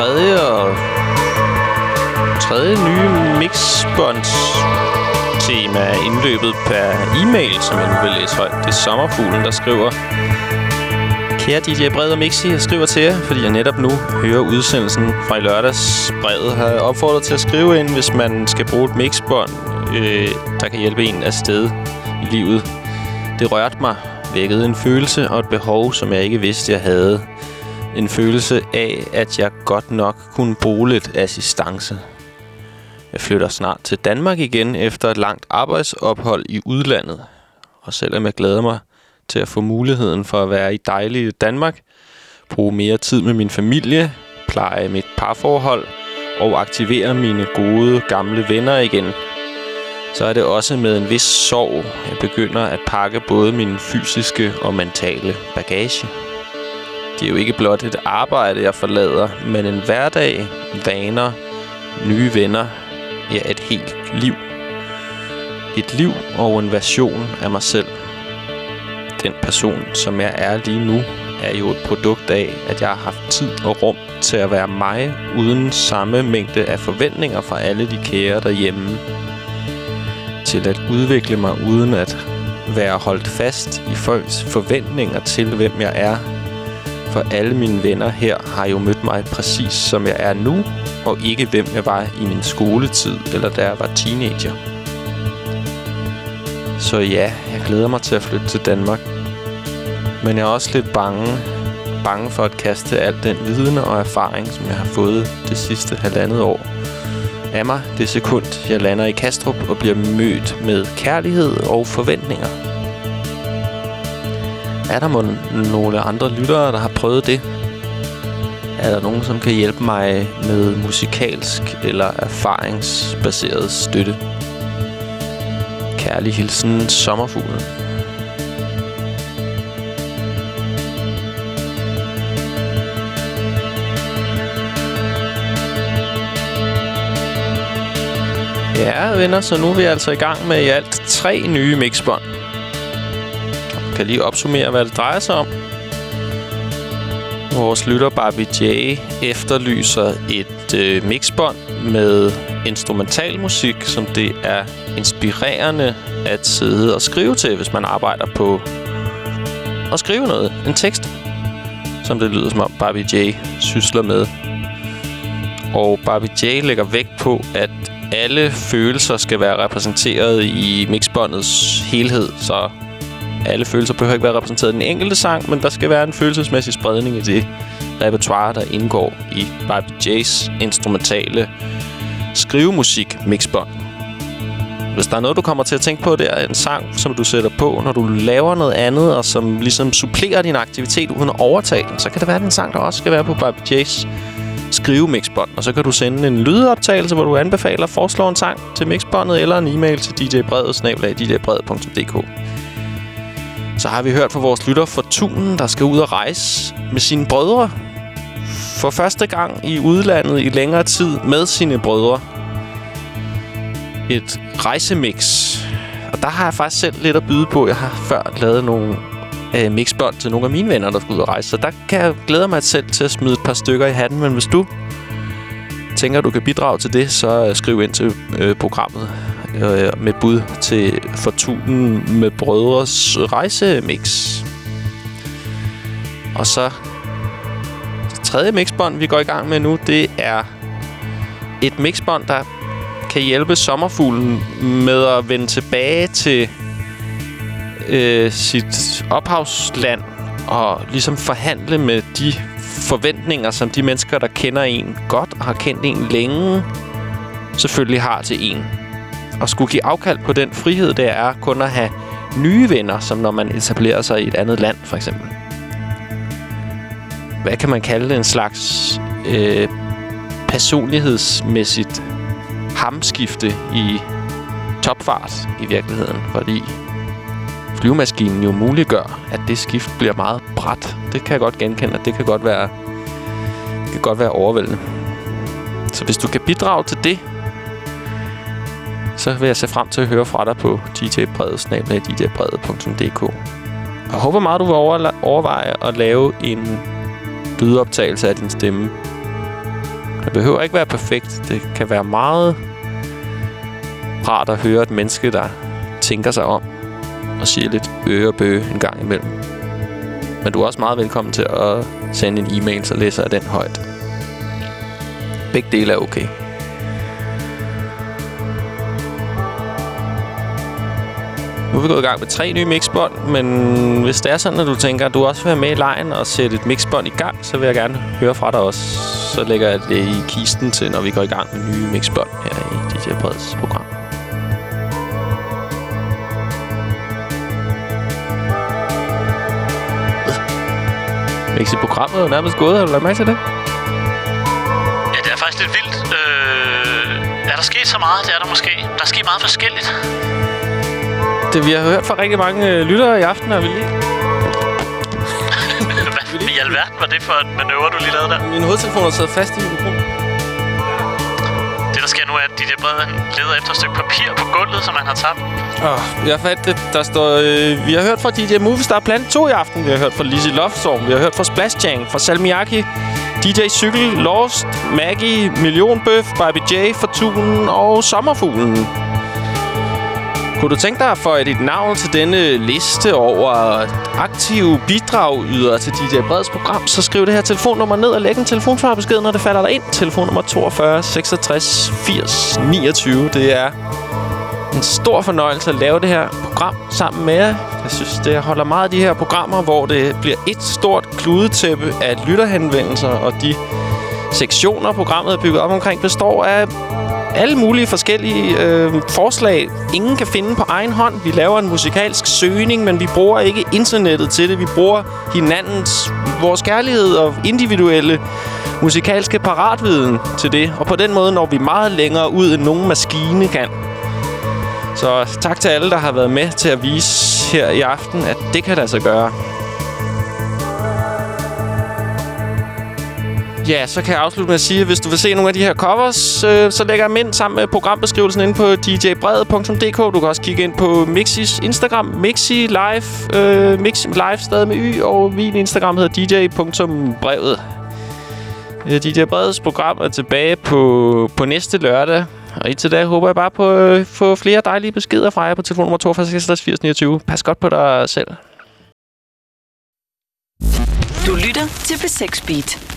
tredje nye mixbåndstema er indløbet per e-mail, som jeg nu vil læse højt. Det er Sommerfuglen, der skriver: Kære DJ Brede og Mixi, jeg skriver til jer, fordi jeg netop nu hører udsendelsen fra i lørdags. Brevet har opfordret til at skrive ind, hvis man skal bruge et mixbånd, der kan hjælpe en afsted i livet. Det rørte mig, vækkede en følelse og et behov, som jeg ikke vidste, jeg havde. En følelse af, at jeg godt nok kunne bruge lidt assistance. Jeg flytter snart til Danmark igen efter et langt arbejdsophold i udlandet. Og selvom jeg glæder mig til at få muligheden for at være i dejlige Danmark, bruge mere tid med min familie, pleje mit parforhold og aktivere mine gode gamle venner igen, så er det også med en vis sorg, jeg begynder at pakke både min fysiske og mentale bagage. Det er jo ikke blot et arbejde, jeg forlader, men en hverdag, vaner, nye venner, ja, et helt liv. Et liv og en version af mig selv. Den person, som jeg er lige nu, er jo et produkt af, at jeg har haft tid og rum til at være mig, uden samme mængde af forventninger fra alle de kære derhjemme. Til at udvikle mig uden at være holdt fast i folks forventninger til, hvem jeg er. For alle mine venner her har jo mødt mig præcis som jeg er nu, og ikke hvem jeg var i min skoletid, eller da jeg var teenager. Så ja, jeg glæder mig til at flytte til Danmark. Men jeg er også lidt bange for at kaste al den viden og erfaring, som jeg har fået det sidste 1,5 år af mig, det sekund jeg lander i Kastrup og bliver mødt med kærlighed og forventninger. Er der nogle andre lyttere, der har prøvet det? Er der nogen, som kan hjælpe mig med musikalsk eller erfaringsbaseret støtte? Kærlig hilsen, Sommerfuglen. Ja, venner, så nu er vi altså i gang med i alt 3 nye mixbånd. Jeg kan lige opsummere, hvad det drejer sig om. Vores lytter Barbie J efterlyser et mixbånd med instrumentalmusik, som det er inspirerende at sidde og skrive til, hvis man arbejder på at skrive noget. En tekst, som det lyder som om Barbie J sysler med. Og Barbie J lægger vægt på, at alle følelser skal være repræsenteret i mixbåndets helhed, så alle følelser behøver ikke være repræsenteret i den enkelte sang, men der skal være en følelsesmæssig spredning i det repertoire, der indgår i Barbie J's instrumentale skrivemusik mixbånd. hvis der er noget, du kommer til at tænke på, det er en sang, som du sætter på, når du laver noget andet, og som ligesom supplerer din aktivitet uden at overtage den, så kan det være, at en sang, der også skal være på Barbie J's skrivemixbånd. Og så kan du sende en lydoptagelse, hvor du anbefaler og foreslår en sang til mixbåndet, eller en e-mail til djbredet@djbredet.dk. Så har vi hørt fra vores lytter Fortunen, der skal ud og rejse med sine brødre. For første gang i udlandet i længere tid med sine brødre. Et rejsemix. Og der har jeg faktisk selv lidt at byde på. Jeg har før lavet nogle mixbånd til nogle af mine venner, der skal ud og rejse. Så der kan jeg glæde mig selv til at smide et par stykker i hatten. Men hvis du tænker, du kan bidrage til det, så skriv ind til programmet med bud til Fortunen med brødres rejsemix. Og så det tredje mixbånd, vi går i gang med nu, det er et mixbånd, der kan hjælpe sommerfuglen med at vende tilbage til sit ophavsland og ligesom forhandle med de forventninger, som de mennesker, der kender en godt og har kendt en længe, selvfølgelig har til en. Og skulle give afkald på den frihed, det er kun at have nye venner, som når man etablerer sig i et andet land, for eksempel. Hvad kan man kalde det? En slags personlighedsmæssigt hamskifte i topfart i virkeligheden, fordi flyvemaskinen jo muliggør, at det skift bliver meget brat. Det kan jeg godt genkende, at det kan godt være overvældende. Så hvis du kan bidrage til det, så vil jeg se frem til at høre fra dig på djbredet@djbredet.dk. Og jeg håber meget, du vil overveje at lave en lydoptagelse af din stemme. Det behøver ikke være perfekt. Det kan være meget rart at høre et menneske, der tænker sig om og siger lidt og bøge en gang imellem. Men du er også meget velkommen til at sende en e-mail, så læser jeg den højt. Begge dele er okay. Nu er vi gået i gang med 3 nye mixbånd, men hvis det er sådan, at du tænker, at du også vil være med i lejen og sætte et mixbånd i gang, så vil jeg gerne høre fra dig også. Så lægger jeg det i kisten til, når vi går i gang med nye mixbånd her i DJ Breds program. Mixi-programmet er nærmest gået, har du lagt mærke til det? Ja, det er faktisk lidt vildt. Er der sket så meget? Det er der måske. Der er sket meget forskelligt. Det vi har hørt fra rigtig mange lyttere i aften, er vi lige. Hvad i alverden var det for en manøvre, du lige lavede der? Min hovedtelefon er siddet fast i mikrofonen. Det, der sker nu, er, at DJ Brede leder efter et stykke papir på gulvet, som han har tabt. Jeg har fat det. Der står... vi har hørt fra DJ Movistar Planet 2 i aften. Vi har hørt fra Lizzie Loftstorm. Vi har hørt fra Splash Jang, fra Salmiakki, DJ Cykel, Lost, Maggie, Millionbøf, Barbie J, Fortunen og Sommerfuglen. Kunne du tænke dig at få dit navn til denne liste over aktive bidragydere til DJ Breds program, så skriv det her telefonnummer ned og læg en telefonsvarbesked, når det falder dig ind. Telefonnummer 42 66 80 29. Det er en stor fornøjelse at lave det her program sammen med jer. Jeg synes, det holder meget af de her programmer, hvor det bliver et stort kludetæppe af lytterhenvendelser, og de sektioner, programmet er bygget op omkring, består af alle mulige forskellige forslag. Ingen kan finde på egen hånd. Vi laver en musikalsk søgning, men vi bruger ikke internettet til det. Vi bruger vores kærlighed og individuelle musikalske paratviden til det. Og på den måde når vi meget længere ud, end nogen maskine kan. Så tak til alle, der har været med til at vise her i aften, at det kan lade sig gøre. Ja, så kan jeg afslutte med at sige, at hvis du vil se nogle af de her covers, så lægger jeg dem ind sammen med programbeskrivelsen inde på djbredet.dk. Du kan også kigge ind på Mixis Instagram, Mixi Live, Mixi Live stadig med Y, og min Instagram hedder dj.brevet. DJ Breds program er tilbage på næste lørdag. Og indtil da håber jeg bare på at få flere dejlige beskeder fra jer på telefonnummer 42 66 80 29. Pas godt på dig selv. Du lytter til B6 Beat.